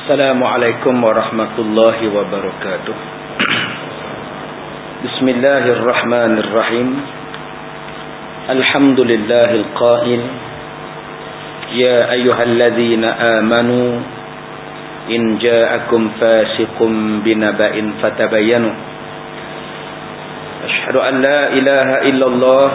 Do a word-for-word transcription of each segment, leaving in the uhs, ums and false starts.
Assalamualaikum warahmatullahi wabarakatuh. Bismillahirrahmanirrahim. Alhamdulillahil qail ya ayyuhalladzina amanu in ja'akum fasiqun binaba'in fatabayyanu. Asyhadu an la ilaha illallah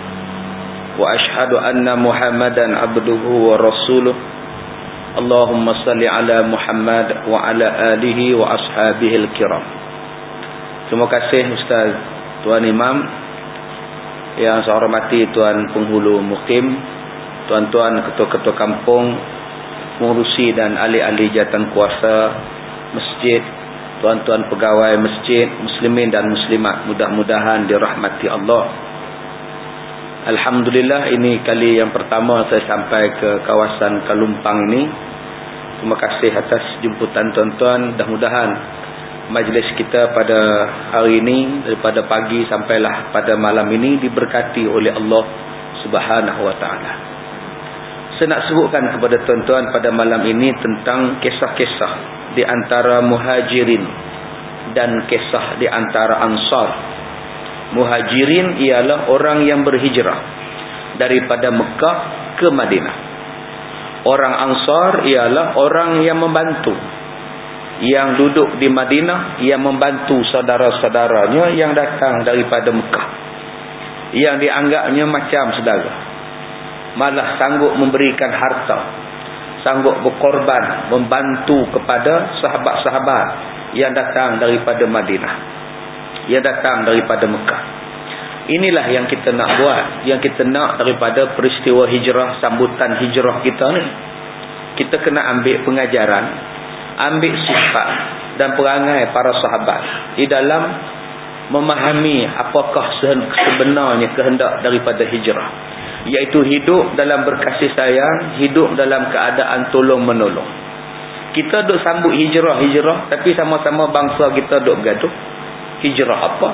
wa asyhadu anna Muhammadan abduhu wa rasuluh. Allahumma salli ala Muhammad wa ala alihi wa ashabihil kiram. Terima kasih Ustaz Tuan Imam, yang saya hormati Tuan Penghulu Mukim, tuan-tuan ketua-ketua kampung, pengurusi dan ahli-ahli jawatan kuasa masjid, tuan-tuan pegawai masjid, muslimin dan muslimat, mudah-mudahan dirahmati Allah. Alhamdulillah, ini kali yang pertama saya sampai ke kawasan Kalumpang ini. Terima kasih atas jemputan tuan-tuan. Mudah-mudahan majlis kita pada hari ini, daripada pagi sampailah pada malam ini, diberkati oleh Allah Subhanahu wa taala. Saya nak sebutkan kepada tuan-tuan pada malam ini tentang kisah-kisah di antara muhajirin dan kisah di antara ansar. Muhajirin ialah orang yang berhijrah daripada Mekah ke Madinah. Orang ansar ialah orang yang membantu, yang duduk di Madinah, yang membantu saudara-saudaranya yang datang daripada Mekah, yang dianggapnya macam saudara, malah sanggup memberikan harta, sanggup berkorban membantu kepada sahabat-sahabat yang datang daripada Madinah, yang datang daripada Mekah. Inilah yang kita nak buat, yang kita nak daripada peristiwa hijrah, sambutan hijrah kita ni. Kita kena ambil pengajaran, ambil sifat dan perangai para sahabat di dalam memahami apakah sebenarnya kehendak daripada hijrah, iaitu hidup dalam berkasih sayang, hidup dalam keadaan tolong menolong. Kita duk sambut hijrah-hijrah, tapi sama-sama bangsa kita duk bergaduh. Hijrah apa?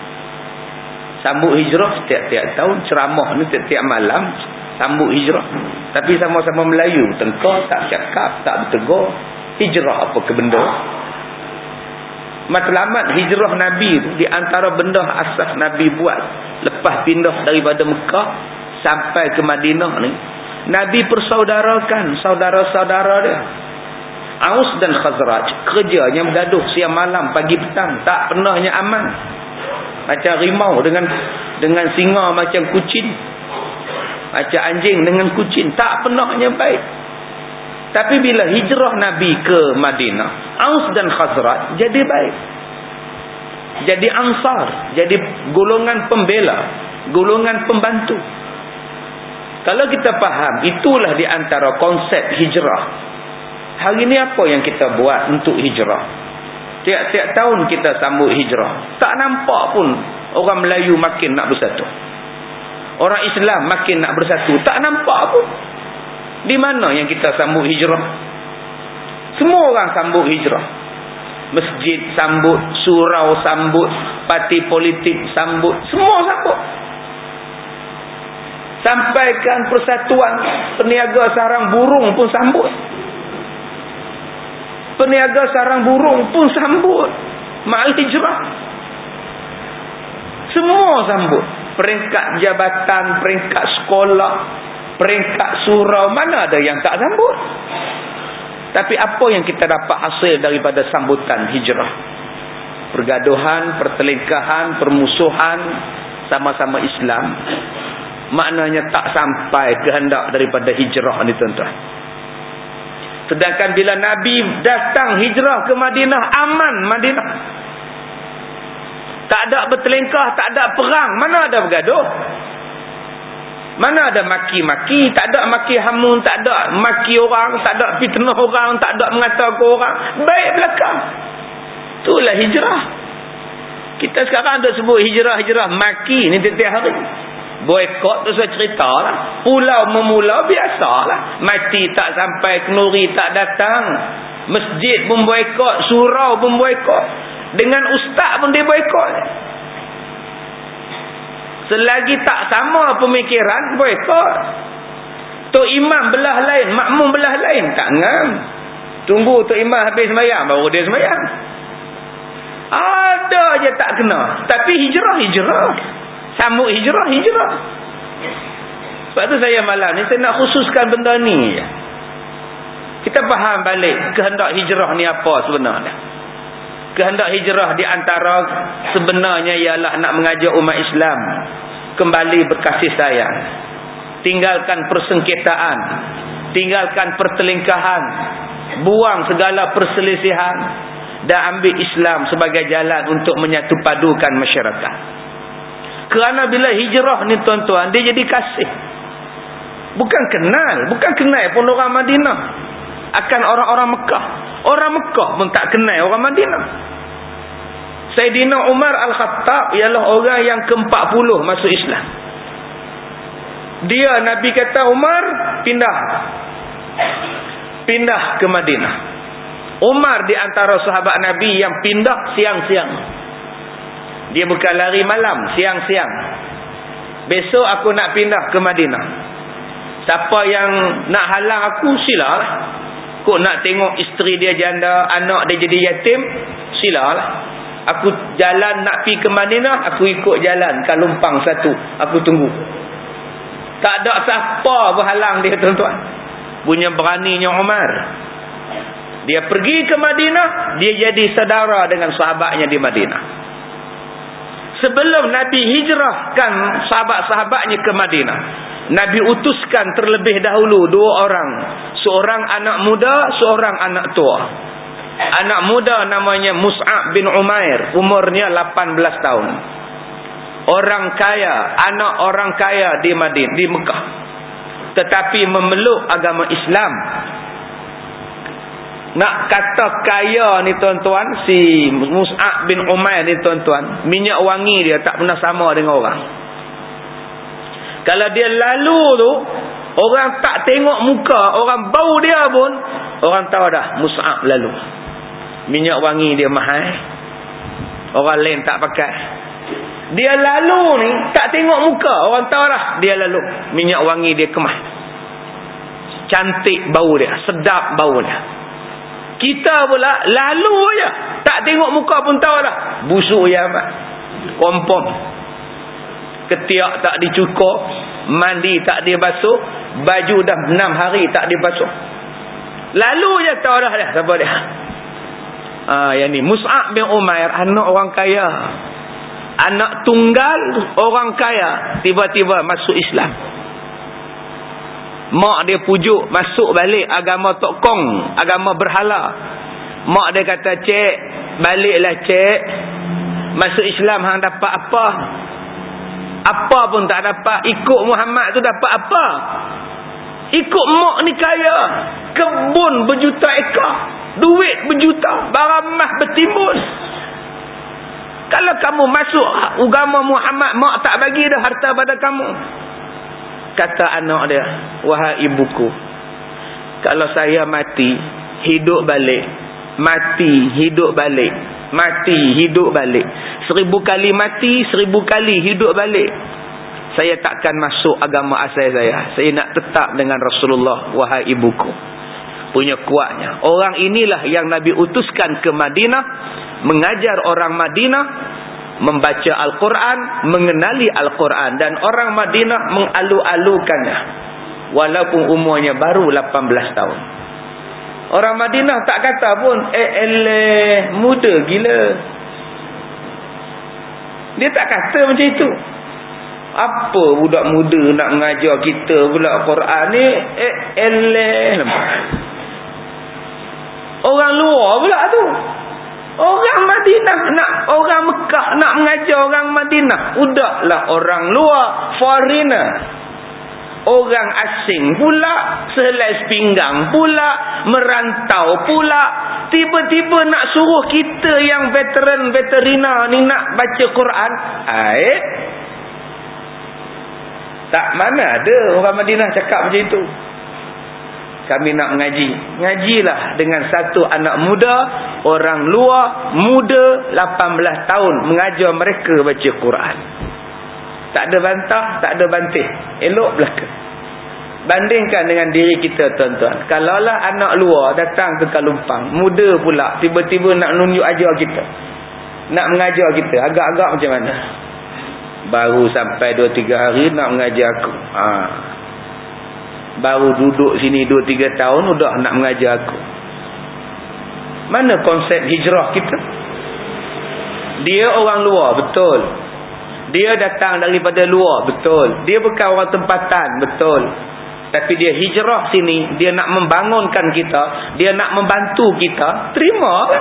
Sambut hijrah setiap-tiap tahun, ceramah ni setiap malam sambut hijrah, tapi sama-sama Melayu, tengkar, tak cakap, tak bertegur. Hijrah apa ke benda? Matlamat hijrah Nabi tu, di antara benda asas Nabi buat lepas pindah daripada Mekah sampai ke Madinah ni, Nabi persaudarakan saudara-saudara dia. Aus dan Khazraj kerjanya bergaduh siang malam, pagi petang, tak pernahnya aman. Macam rimau dengan dengan singa, macam kucing, macam anjing dengan kucing, tak pernahnya baik. Tapi bila hijrah Nabi ke Madinah, Aus dan Khazraj jadi baik, jadi ansar, jadi golongan pembela, golongan pembantu. Kalau kita faham, itulah di antara konsep hijrah. Hari ini apa yang kita buat untuk hijrah? Tiap-tiap tahun kita sambut hijrah. Tak nampak pun orang Melayu makin nak bersatu, orang Islam makin nak bersatu. Tak nampak pun. Di mana yang kita sambut hijrah? Semua orang sambut hijrah. Masjid sambut, surau sambut, parti politik sambut, semua sambut. Sampaikan persatuan, peniaga sarang burung pun sambut. Peniaga sarang burung pun sambut ma'al hijrah. Semua sambut. Peringkat jabatan, peringkat sekolah, peringkat surau, mana ada yang tak sambut? Tapi apa yang kita dapat hasil daripada sambutan hijrah? Pergaduhan, pertelingkahan, permusuhan, sama-sama Islam. Maknanya tak sampai kehendak daripada hijrah ni, tuan-tuan. Sedangkan bila Nabi datang hijrah ke Madinah, aman Madinah. Tak ada bertelingkah, tak ada perang, mana ada bergaduh? Mana ada maki-maki, tak ada maki hamun, tak ada maki orang, tak ada fitnah orang, tak ada mengatakan orang. Baik belakang. Itulah hijrah. Kita sekarang ada sebut hijrah-hijrah maki ni tiap-tiap hari. Boykot tu saya cerita lah. Pulau memula biasalah. Mati tak sampai, kenuri tak datang. Masjid pun boykot, surau pun boykot. Dengan ustaz pun dia boykot. Selagi tak sama pemikiran, boykot. Tok imam belah lain, makmum belah lain, tak ngam. Tunggu Tok Imam habis sembahyang baru dia sembahyang. Ada je tak kena. Tapi hijrah, hijrah. Sambut hijrah, hijrah. Sebab tu saya malam ni saya nak khususkan benda ni je. Kita faham balik kehendak hijrah ni apa sebenarnya. Kehendak hijrah di antara sebenarnya ialah nak mengajar umat Islam kembali berkasih sayang. Tinggalkan persengketaan, tinggalkan pertelingkahan, buang segala perselisihan dan ambil Islam sebagai jalan untuk menyatu padukan masyarakat. Kerana bila hijrah ni tuan-tuan, dia jadi kasih. Bukan kenal, bukan kenal pun orang Madinah akan orang-orang Mekah. Orang Mekah pun tak kenal orang Madinah. Sayyidina Umar Al-Khattab ialah orang yang ke empat puluh masuk Islam. Dia Nabi kata Umar pindah. Pindah ke Madinah. Umar di antara sahabat Nabi yang pindah siang-siang. Dia bukan lari malam, siang-siang. Besok aku nak pindah ke Madinah. Siapa yang nak halang aku, silalah. Kok nak tengok isteri dia janda, anak dia jadi yatim, silalah. Aku jalan nak pergi ke Madinah, aku ikut jalan Kalumpang satu, aku tunggu. Tak ada siapa berhalang dia tuan-tuan. Punya beraninya Umar. Dia pergi ke Madinah, dia jadi saudara dengan sahabatnya di Madinah. Sebelum Nabi hijrahkan sahabat-sahabatnya ke Madinah, Nabi utuskan terlebih dahulu dua orang. Seorang anak muda, seorang anak tua. Anak muda namanya Mus'ab bin Umair, umurnya lapan belas tahun. Orang kaya, anak orang kaya di Madinah, di Mekah. Tetapi memeluk agama Islam. Nak kata kaya ni tuan-tuan, si Mus'ab bin Umair ni tuan-tuan, minyak wangi dia tak pernah sama dengan orang. Kalau dia lalu tu, orang tak tengok muka, orang bau dia pun, orang tahu dah Mus'ab lalu. Minyak wangi dia mahal, orang lain tak pakai. Dia lalu ni, tak tengok muka, orang tahu dah dia lalu. Minyak wangi dia kemah. Cantik bau dia, sedap bau dia. Kita pula lalu aja, tak tengok muka pun tahu dah busuk ya amat. Kompom. Ketiak tak dicukur, mandi tak dibasuh, baju dah enam hari tak dibasuh. Lalu je tahu dah dah siapa dia. Ah, yang ni Mus'ab bin Umair, anak orang kaya. Anak tunggal orang kaya, tiba-tiba masuk Islam. Mak dia pujuk masuk balik agama Tok Kong, agama berhala. Mak dia kata, "Cik, baliklah cik. Masuk Islam hang dapat apa? Apa pun tak dapat. Ikut Muhammad tu dapat apa? Ikut mak ni kaya, kebun berjuta ekar, duit berjuta, barang emas bertimbun. Kalau kamu masuk agama Muhammad, mak tak bagi dah harta pada kamu." Kata anak dia, "Wahai ibuku, kalau saya mati, hidup balik, mati, hidup balik, mati, hidup balik, seribu kali mati, seribu kali hidup balik, saya takkan masuk agama asal saya. Saya nak tetap dengan Rasulullah, wahai ibuku." Punya kuatnya. Orang inilah yang Nabi utuskan ke Madinah, mengajar orang Madinah membaca Al-Quran, mengenali Al-Quran, dan orang Madinah mengalu-alukannya walaupun umurnya baru lapan belas tahun. Orang Madinah tak kata pun, eh eleh muda gila. Dia tak kata macam itu. Apa budak muda nak mengajar kita pula Quran ni, eh eleh. Orang luar pula tu. Orang Madinah nak, orang Mekah nak mengajar orang Madinah. Udahlah orang luar, foreigner. Orang asing pula, sehelai sepinggang pula, merantau pula. Tiba-tiba nak suruh kita yang veteran-veterina ni nak baca Quran. Aib. Tak mana ada orang Madinah cakap macam itu. Kami nak mengaji. Ngajilah dengan satu anak muda, orang luar, muda, lapan belas tahun. Mengajar mereka baca Quran. Tak ada bantah, tak ada bantih. Elok belaka. Bandingkan dengan diri kita tuan-tuan. Kalaulah anak luar datang ke Kalumpang, muda pula, tiba-tiba nak nunjuk ajar kita, nak mengajar kita, agak-agak macam mana? Baru sampai dua tiga hari nak mengajar aku. Ha. Baru duduk sini dua tiga tahun udah nak mengajar aku. Mana konsep hijrah kita? Dia orang luar, betul. Dia datang daripada luar, betul. Dia bukan orang tempatan, betul. Tapi dia hijrah sini, dia nak membangunkan kita, dia nak membantu kita, terima kan?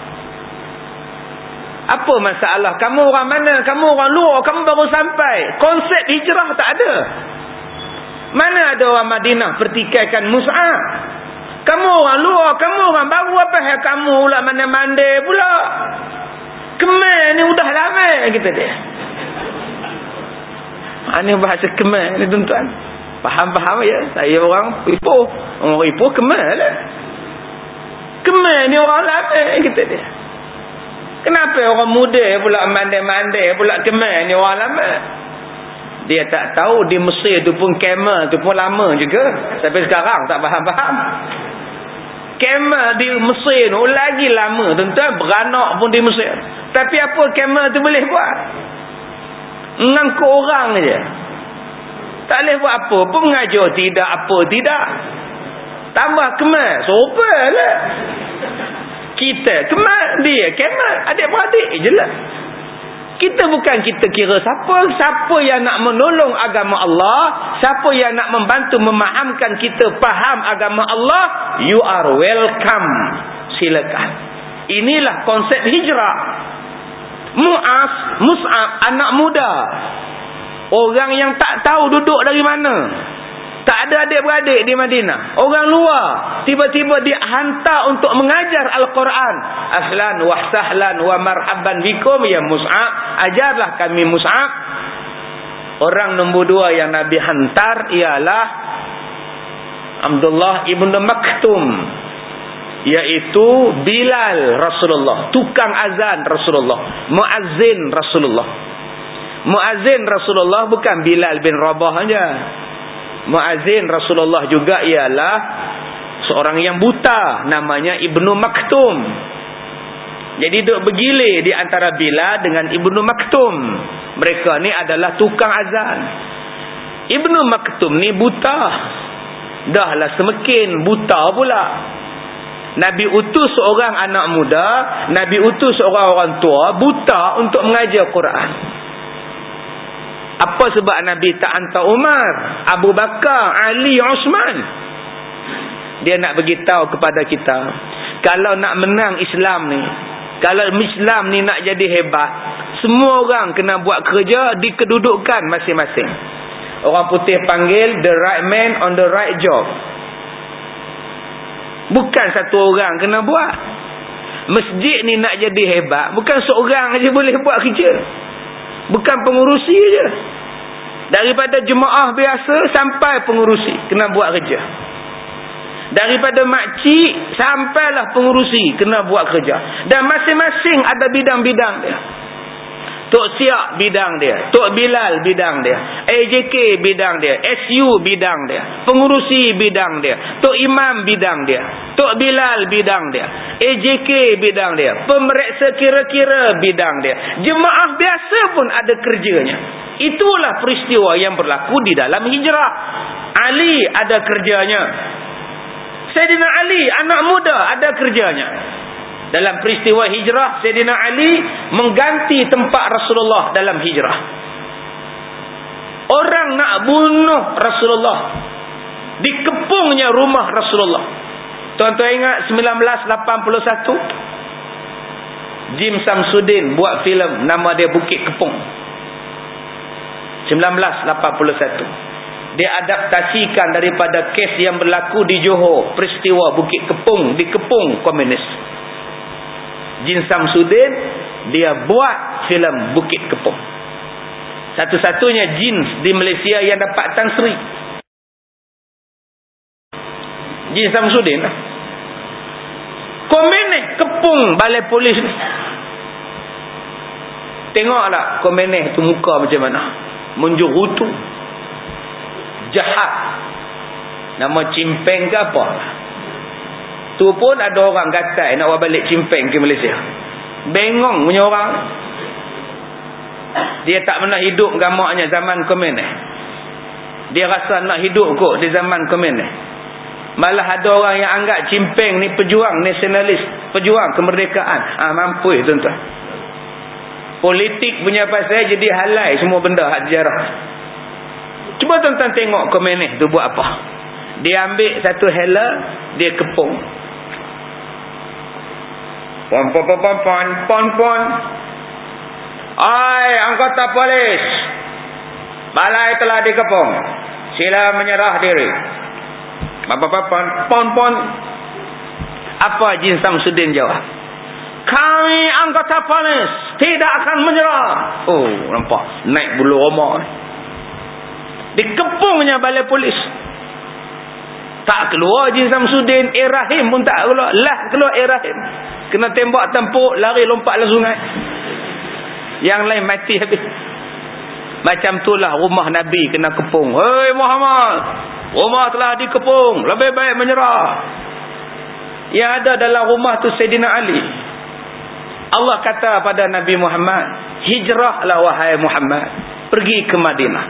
Apa masalah? Kamu orang mana? Kamu orang luar, kamu baru sampai. Konsep hijrah tak ada. Mana ada orang Madinah pertikaikan Mus'ab? Kamu orang luar, kamu orang baru, apa hal kamu pula mana-mande pula? Kemal ni udah lama kita dia. Ini bahasa Kemal ni tuan-tuan. Faham-faham ya? Saya orang Ipoh. Orang Ipoh Kemal lah. Kemal ni orang lama kita dia. Kenapa orang muda pula mandai-mandai pula Kemal ni orang lama? Dia tak tahu di Mesir tu pun Kemal tu pun lama juga. Sampai sekarang tak faham-faham. Kemal di Mesir tu lagi lama tuan-tuan. Beranak pun di Mesir. Tapi apa Kemal tu boleh buat? Ngangkut orang je. Tak boleh buat apa pun, mengajar tidak, apa tidak. Tambah Kemal, sopa lah. Kita Kemal, dia Kemal, adik-beradik je lah. Kita bukan kita kira siapa. Siapa yang nak menolong agama Allah, siapa yang nak membantu memahamkan kita faham agama Allah, you are welcome. Silakan. Inilah konsep hijrah. Mu'az, Mus'ab, anak muda, orang yang tak tahu duduk dari mana, tak ada adik-beradik di Madinah, orang luar, tiba-tiba dia hantar untuk mengajar Al-Quran. Ahlan wa sahlan wa marhaban bikum ya Mus'ab, ajarlah kami Mus'ab. Orang nombor dua yang Nabi hantar ialah Abdullah ibn Maktum, iaitu Bilal Rasulullah, tukang azan Rasulullah, muazzin Rasulullah. Muazzin Rasulullah bukan Bilal bin Rabah saja. Muazzin Rasulullah juga ialah seorang yang buta, namanya Ibnu Maktum. Jadi duk bergilir di antara Bilal dengan Ibnu Maktum. Mereka ni adalah tukang azan. Ibnu Maktum ni buta. Dahlah semakin buta pula. Nabi utus seorang anak muda, Nabi utus seorang orang tua buta untuk mengajar Quran. Apa sebab Nabi tak hantar Umar, Abu Bakar, Ali, Osman? Dia nak beritahu kepada kita, kalau nak menang Islam ni, kalau Islam ni nak jadi hebat, semua orang kena buat kerja di kedudukan masing-masing. Orang putih panggil the right man on the right job. Bukan satu orang kena buat. Masjid ni nak jadi hebat, bukan seorang aja boleh buat kerja. Bukan pengurusi je. Daripada jemaah biasa sampai pengurusi kena buat kerja. Daripada makcik sampailah pengurusi kena buat kerja. Dan masing-masing ada bidang-bidang dia. Tok Siak bidang dia, Tok Bilal bidang dia, A J K bidang dia, S U bidang dia, pengurusi bidang dia, Tok Imam bidang dia, Tok Bilal bidang dia, A J K bidang dia, pemeriksa kira-kira bidang dia. Jemaah biasa pun ada kerjanya. Itulah peristiwa yang berlaku di dalam hijrah. Ali ada kerjanya. Sayyidina Ali anak muda ada kerjanya. Dalam peristiwa hijrah, Sayyidina Ali mengganti tempat Rasulullah dalam hijrah. Orang nak bunuh Rasulullah, dikepungnya rumah Rasulullah. Tuan-tuan ingat sembilan belas lapan puluh satu? Jim Samsudin buat filem, nama dia Bukit Kepung. sembilan belas lapan puluh satu. Dia adaptasikan daripada kes yang berlaku di Johor, peristiwa Bukit Kepung, dikepung komunis. Jin Samsudin dia buat filem Bukit Kepung. Satu-satunya jin di Malaysia yang dapat Tan Sri. Jin Samsudin lah. Komeneh kepung balai polis ni. Tengoklah komeneh tu muka macam mana. Menjurutu. Jahat. Nama cimpeng ke apa. Tu pun ada orang gatai nak buat balik cimpeng ke Malaysia. Bengong punya orang. Dia tak pernah hidup gamaknya zaman komunis. Dia rasa nak hidup kot di zaman komunis. Malah ada orang yang anggap cimpeng ni pejuang nasionalis, pejuang kemerdekaan. Ah, mampu tuan-tuan. Politik punya pasal jadi halai semua benda hak sejarah. Cuba tuan-tuan tengok komunis tu buat apa. Dia ambil satu hela, dia kepung. Pon pon pon pon pon pon pon. Ai, anggota polis. Balai telah dikepung. Sila menyerah diri. Pon pon pon. Apa Jin Samsudin jawab? Kami anggota polis tidak akan menyerah. Oh, nampak naik bulu roma. Dikepungnya balai polis. Tak keluar Jin Samsudin, Irahim pun tak keluar. Lah keluar Irahim. Kena tembak tempuk, lari lompat dalam sungai. Yang lain mati habis. Macam itulah rumah Nabi kena kepung. Hei Muhammad, rumah telah dikepung, lebih baik menyerah. Yang ada dalam rumah tu Sayyidina Ali. Allah kata pada Nabi Muhammad, hijrahlah wahai Muhammad, pergi ke Madinah.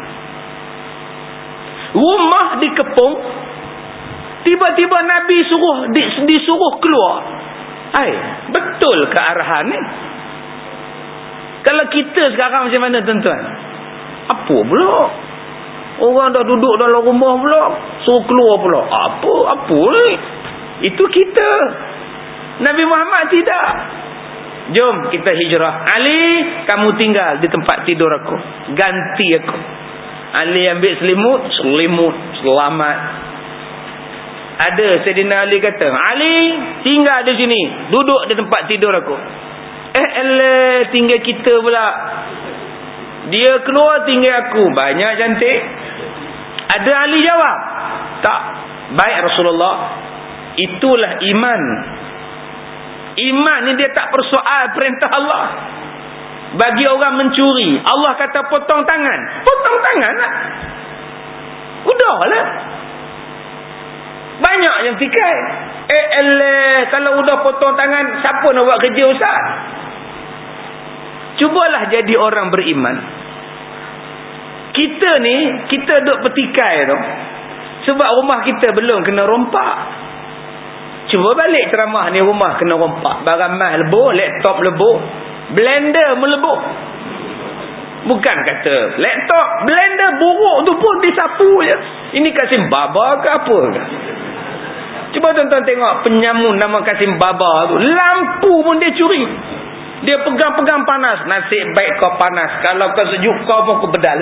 Rumah dikepung, tiba-tiba Nabi suruh disuruh keluar. Hai, betul ke arahan ni? Kalau kita sekarang macam mana tuan-tuan? Apa pula? Orang dah duduk dalam rumah pula, suruh keluar pula. Apa? Apa ni? Itu kita. Nabi Muhammad tidak. Jom kita hijrah. Ali, kamu tinggal di tempat tidur aku. Ganti aku. Ali ambil selimut, selimut, selamat. Ada Sayyidina Ali kata, Ali tinggal di sini, duduk di tempat tidur aku. Eh elah, tinggal kita pula. Dia keluar tinggal aku. Banyak cantik. Ada Ali jawab, tak. Baik Rasulullah, itulah iman. Iman ni dia tak persoal perintah Allah. Bagi orang mencuri, Allah kata potong tangan, potong tangan lah. Udahlah. Banyak yang fikir, eh elah, kalau udah potong tangan, siapa nak buat kerja ustaz? Cubalah jadi orang beriman. Kita ni, kita duk petikai tu sebab rumah kita belum kena rompak. Cuba balik ceramah ni, rumah kena rompak. Barang mas lebur, laptop lebur, blender melebur. Bukan kata laptop, blender buruk tu pun disapu je. Ini Kasim Baba ke apa ke? Cuba tuan-tuan tengok penyamun nama Kasim Baba tu, lampu pun dia curi. Dia pegang-pegang panas. Nasib baik kau panas, kalau kau sejuk kau pun kau bedal.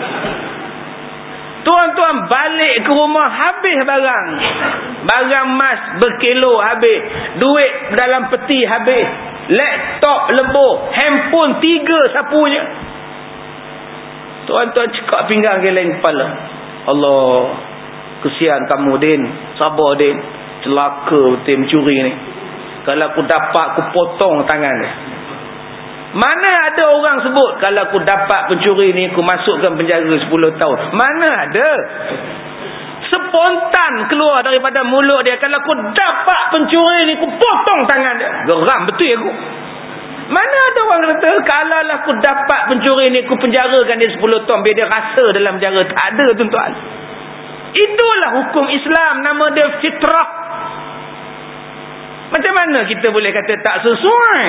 Tuan-tuan balik ke rumah, habis barang. Barang mas berkilo habis. Duit dalam peti habis. Laptop lebur. Handphone tiga sapunya. Tuan-tuan cekak pinggang ke lain kepala. Allah, kesian kamu Din. Sabar Din. Celaka betul mencuri ni. Kalau aku dapat, aku potong tangan dia. Mana ada orang sebut, kalau aku dapat pencuri ni, aku masukkan penjara sepuluh tahun. Mana ada. Spontan keluar daripada mulut dia, kalau aku dapat pencuri ni, aku potong tangan dia. Geram betul aku. Mana ada orang kata, kalau aku dapat pencuri ni, aku penjarakan dia sepuluh tahun, biar dia rasa dalam penjara. Tak ada tuan-tuan. Itulah hukum Islam, nama dia fitrah. Macam mana kita boleh kata tak sesuai?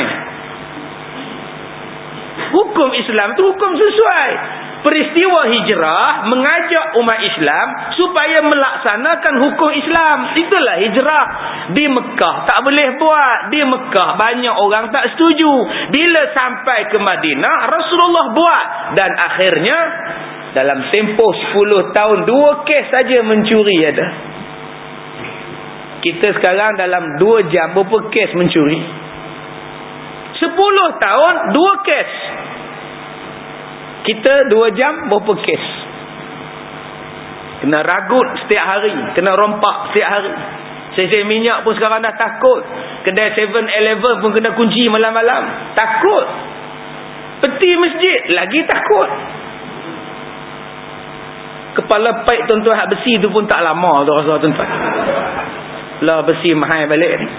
Hukum Islam tu hukum sesuai. Peristiwa hijrah mengajak umat Islam supaya melaksanakan hukum Islam. Itulah hijrah. Di Mekah tak boleh buat. Di Mekah banyak orang tak setuju. Bila sampai ke Madinah, Rasulullah buat. Dan akhirnya dalam tempoh sepuluh tahun, dua kes saja mencuri ada. Kita sekarang dalam dua jam berapa kes mencuri? sepuluh tahun, dua kes. Kita dua jam, berapa kes? Kena ragut setiap hari. Kena rompak setiap hari. Sesi minyak pun sekarang dah takut. Kedai seven eleven pun kena kunci malam-malam. Takut. Peti masjid, lagi takut. Kepala paik tuan-tuan hak besi tu pun tak lama tu rasa tuan-tuan. Lah besi mahal balik ni.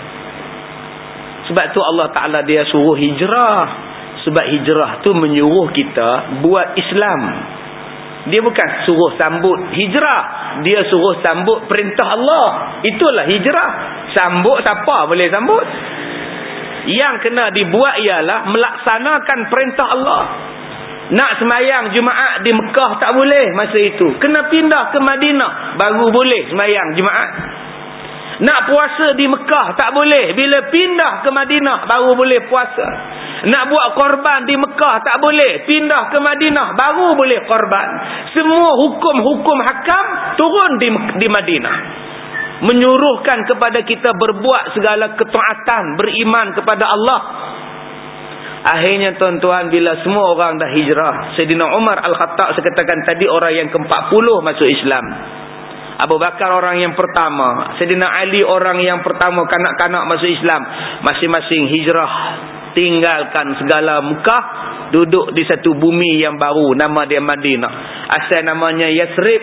Sebab tu Allah Ta'ala dia suruh hijrah. Sebab hijrah tu menyuruh kita buat Islam. Dia bukan suruh sambut hijrah. Dia suruh sambut perintah Allah. Itulah hijrah. Sambut siapa boleh sambut? Yang kena dibuat ialah melaksanakan perintah Allah. Nak semayang Jumaat di Mekah tak boleh masa itu. Kena pindah ke Madinah baru boleh semayang Jumaat. Nak puasa di Mekah tak boleh. Bila pindah ke Madinah baru boleh puasa. Nak buat korban di Mekah tak boleh. Pindah ke Madinah baru boleh korban. Semua hukum-hukum hakam turun di, di Madinah. Menyuruhkan kepada kita berbuat segala ketaatan, beriman kepada Allah. Akhirnya tuan-tuan, bila semua orang dah hijrah, Sayyidina Umar Al-Khattab saya katakan tadi orang yang ke empat puluh masuk Islam. Abu Bakar orang yang pertama, Sayyidina Ali orang yang pertama kanak-kanak masuk Islam. Masing-masing hijrah, tinggalkan segala Mekah, duduk di satu bumi yang baru, nama dia Madinah. Asal namanya Yasrib.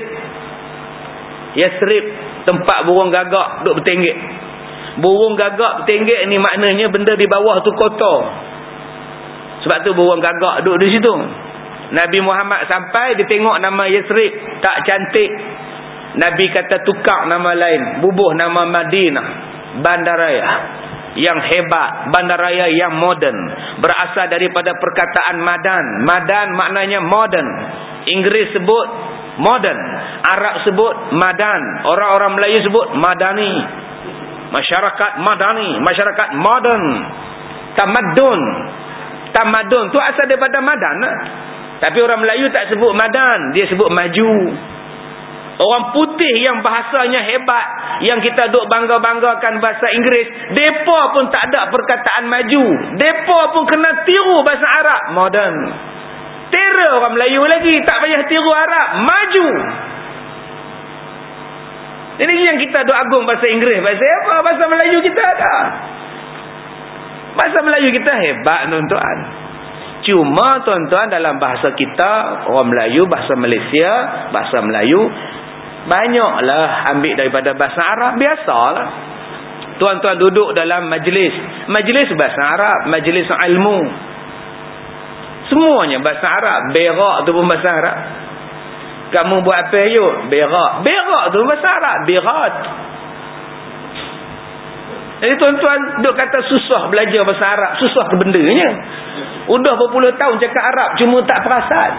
Yasrib, tempat burung gagak duduk bertenggek. Burung gagak bertenggek ni maknanya benda di bawah tu kotor. Sebab tu burung gagak duduk di situ. Nabi Muhammad sampai, dia tengok nama Yasrib tak cantik. Nabi kata tukar nama lain, bubuh nama Madinah, bandaraya yang hebat, bandaraya yang moden. Berasal daripada perkataan madan. Madan maknanya modern. Inggeris sebut modern, Arab sebut madan, orang-orang Melayu sebut madani. Masyarakat madani, masyarakat modern. Tamadun. Tamadun tu asal daripada madan lah. Tapi orang Melayu tak sebut madan, dia sebut maju. Orang putih yang bahasanya hebat, yang kita duk bangga-banggakan bahasa Inggeris, depa pun tak ada perkataan maju. Depa pun kena tiru bahasa Arab moden. Terror orang Melayu lagi, tak payah tiru Arab, maju. Jadi yang kita duk agung bahasa Inggeris, bahasa apa? Bahasa Melayu kita ada. Bahasa Melayu kita hebat tuan-tuan. Cuma tuan-tuan dalam bahasa kita, orang Melayu, bahasa Malaysia, bahasa Melayu, banyaklah ambil daripada bahasa Arab, biasalah. Tuan-tuan duduk dalam majlis, majlis bahasa Arab, majlis ilmu. Semuanya bahasa Arab. Berak tu pun bahasa Arab. Kamu buat apa yuk? Berak. Berak tu bahasa Arab. Berat. Jadi tuan-tuan duk kata susah belajar bahasa Arab. Susah ke bendanya? Udah berpuluh tahun cakap Arab, cuma tak perasan.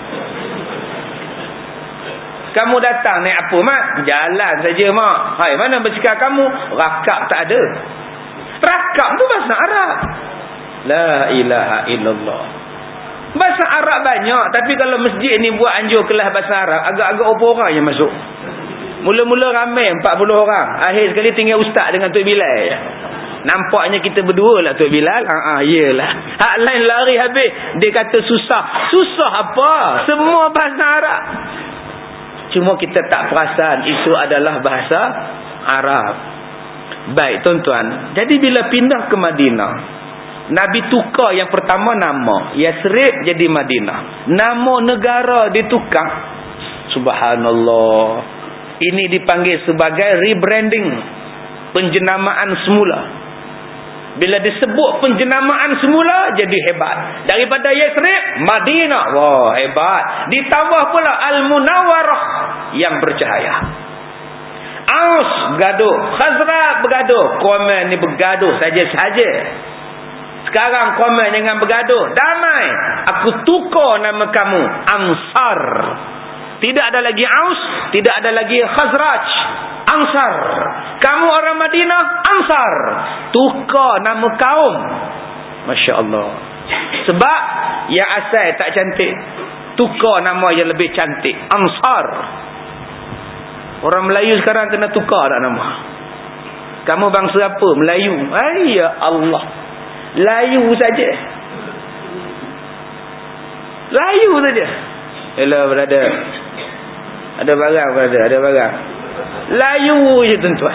Kamu datang naik apa mak? Jalan saja mak. Hai, mana bercakap kamu? Rakab tak ada. Rakab tu bahasa Arab. La ilaha illallah. Bahasa Arab banyak, tapi kalau masjid ni buat anjur kelas bahasa Arab, agak-agak berapa orang yang masuk? Mula-mula ramai empat puluh orang. Akhir sekali tinggal ustaz dengan Tok Bilal. Nampaknya kita berdua lah Tok Bilal. Haa, iyalah. Hak lain lari habis. Dia kata susah. Susah apa? Semua bahasa Arab. Cuma kita tak perasan itu adalah bahasa Arab. Baik tuan-tuan. Jadi bila pindah ke Madinah, Nabi tukar yang pertama nama. Yasrib jadi Madinah. Nama negara ditukar. Subhanallah. Ini dipanggil sebagai rebranding. Penjenamaan semula. Bila disebut penjenamaan semula, jadi hebat. Daripada Yasrib, Madinah. Wah, hebat. Ditambah pula Al-Munawwarah yang bercahaya. Aus bergaduh, Khazraj bergaduh. Komen ni bergaduh saja-saja. Sekarang komen jangan bergaduh. Damai. Aku tukar nama kamu Ansar. Tidak ada lagi Aus, tidak ada lagi Khazraj. Ansar. Kamu orang Madinah, Ansar. Tukar nama kaum. Masya Allah. Sebab yang asal tak cantik, tukar nama yang lebih cantik. Ansar. Orang Melayu sekarang kena tukar tak nama? Kamu bangsa apa? Melayu. Ay, ya Allah. Layu saja. Layu saja. Hello brother. Ada barang brother, ada barang. Layu je tuan-tuan.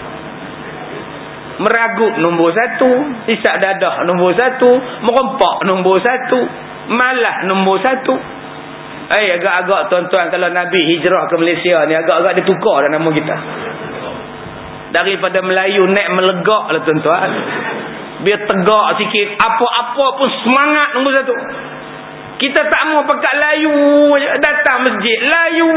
Meragut nombor satu, isak dadah nombor satu, merempak nombor satu, malah nombor satu. Eh agak-agak tuan-tuan, kalau Nabi hijrah ke Malaysia ni agak-agak dia tukar dah nama kita. Daripada Melayu naik melegak lah tuan-tuan. Biar tegak sikit, apa-apa pun semangat nombor satu. Kita tak mau pakai layu, datang masjid layu.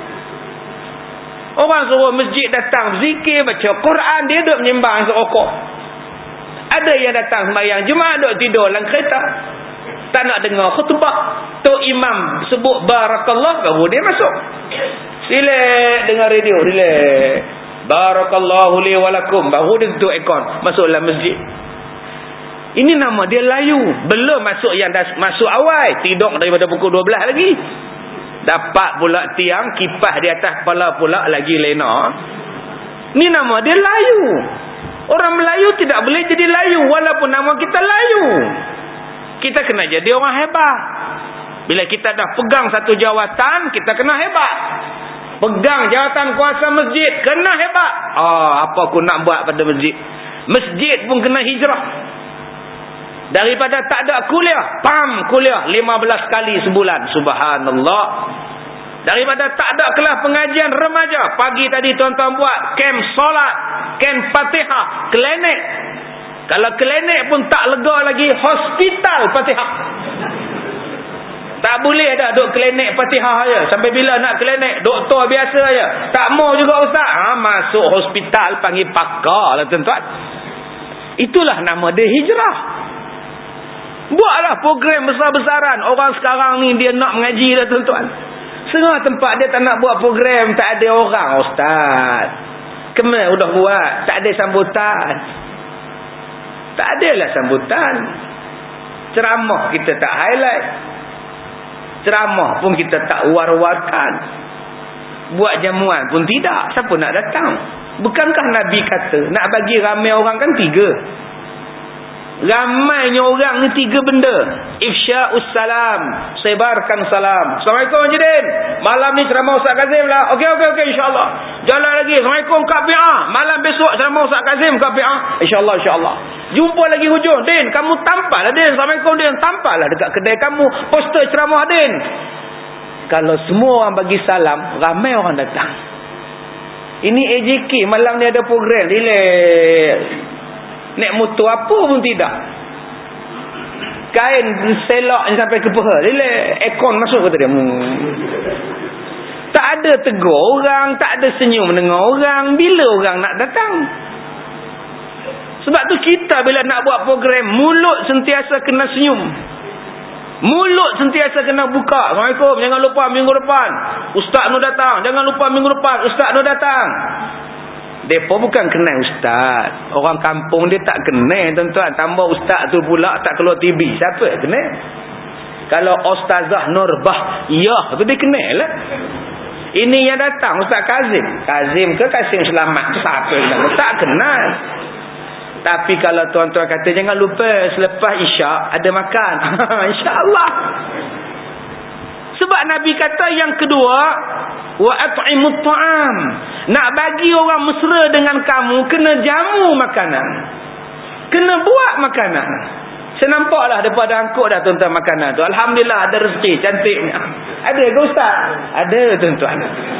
Orang suruh masjid datang zikir, baca Quran, dia duduk menyembang serokok. Ada yang datang sembahyang Jumaat duduk tidur dalam kereta, tak nak dengar khutbah. Tok imam sebut barakallah, baru dia masuk. Relax dengar radio, relax. Barakallahu li walakum, baru dia tutup aircon, masuk dalam masjid. Ini nama dia layu. Belum masuk yang dah masuk awal, tidur daripada pukul dua belas lagi. Dapat pula tiang kipas di atas kepala pula lagi lena. Ni nama dia layu. Orang Melayu tidak boleh jadi layu walaupun nama kita layu. Kita kena jadi orang hebat. Bila kita dah pegang satu jawatan, kita kena hebat. Pegang jawatan kuasa masjid, kena hebat. Ah, apa aku nak buat pada masjid? Masjid pun kena hijrah. Daripada tak ada kuliah, pam kuliah lima belas kali sebulan. Subhanallah. Daripada tak ada kelas pengajian remaja, pagi tadi tuan-tuan buat kem solat, kem Fatihah, klinik. Kalau klinik pun tak lega lagi, hospital Fatihah. Tak boleh dah duk klinik Fatihah aja. Sampai bila nak klinik doktor biasa aja. Tak mau juga ustaz. Ha, masuk hospital panggil pakar lah tuan-tuan. Itulah nama dia hijrah. Buatlah program besar-besaran. Orang sekarang ni dia nak mengaji dah tuan-tuan. Setengah tempat dia tak nak buat program, tak ada orang ustaz. Kemana udah buat, tak ada sambutan. Tak adalah sambutan. Ceramah kita tak highlight. Ceramah pun kita tak war-warkan. Buat jamuan pun tidak. Siapa nak datang? Bukankah Nabi kata nak bagi ramai orang kan tiga? Ramainya orang ni tiga benda. Ifsya'us salam, sebarkan salam. Assalamualaikum Haji Din, malam ni ceramah Ustaz Kazim lah. Okey okey okey, insya-Allah. Jalan lagi. Assalamualaikum Kak Pi'ah, malam besok ceramah Ustaz Kazim Kak Pi'ah. Insya-Allah insya-Allah. Jumpa lagi hujung. Din, kamu tampal lah Din. Assalamualaikum Din, tampal lah dekat kedai kamu poster ceramah Din. Kalau semua orang bagi salam, ramai orang datang. Ini A J K malam ni ada program. Relax. Naik motor apa pun tidak. Kain selak sampai ke paha. Relax. Aircon masuk kata dia. Hmm. Tak ada tegur orang, tak ada senyum dengan orang. Bila orang nak datang? Sebab tu kita bila nak buat program, mulut sentiasa kena senyum. Mulut sentiasa kena buka. Assalamualaikum, jangan lupa minggu depan Ustaz nu datang. Jangan lupa minggu depan Ustaz nu datang. Depa bukan kenal ustaz. Orang kampung dia tak kenal tuan-tuan. Tambah ustaz tu pula tak keluar T V. Siapa kenal? Kalau Ustazah Nurbah, ya, tu dia kenal lah. Ini yang datang Ustaz Kazim. Kazim ke Kasim Selamat? Siapa kenal? Tak kenal. Tapi kalau tuan-tuan kata jangan lupa selepas isyak ada makan. InsyaAllah. Sebab Nabi kata yang kedua, wa at'imut ta'am. Nak bagi orang mesra dengan kamu, kena jamu makanan. Kena buat makanan. Saya nampaklah daripada angkut dah tuan-tuan makanan tu. Alhamdulillah ada rezeki cantiknya. Ada ke ustaz? Ada tuan-tuan.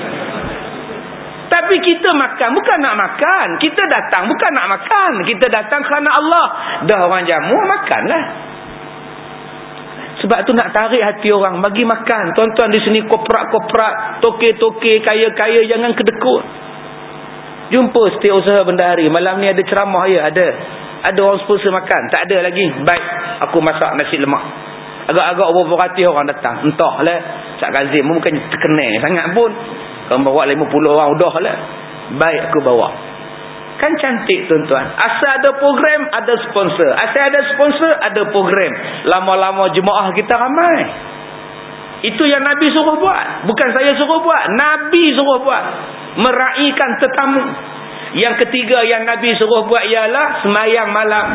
Tapi kita makan bukan nak makan. Kita datang bukan nak makan. Kita datang kerana Allah. Dah orang jamu, makanlah. Sebab tu nak tarik hati orang, bagi makan. Tuan-tuan di sini koprak-koprak, toke-toke, kaya-kaya, jangan kedekut. Jumpa setiausaha bendahari. Malam ni ada ceramah ya, ada. Ada orang sponsor makan, tak ada lagi. Baik, aku masak nasi lemak. Agak-agak beberapa ratus orang datang. Entahlah, Ustaz Kazim bukan terkenal sangat pun. Kalau bawa lima puluh orang udah lah. Baik, aku bawa. Kan cantik tuan-tuan. Asal ada program, ada sponsor. Asal ada sponsor, ada program. Lama-lama jemaah kita ramai. Itu yang Nabi suruh buat. Bukan saya suruh buat. Nabi suruh buat. Meraihkan tetamu. Yang ketiga yang Nabi suruh buat ialah semayang malam.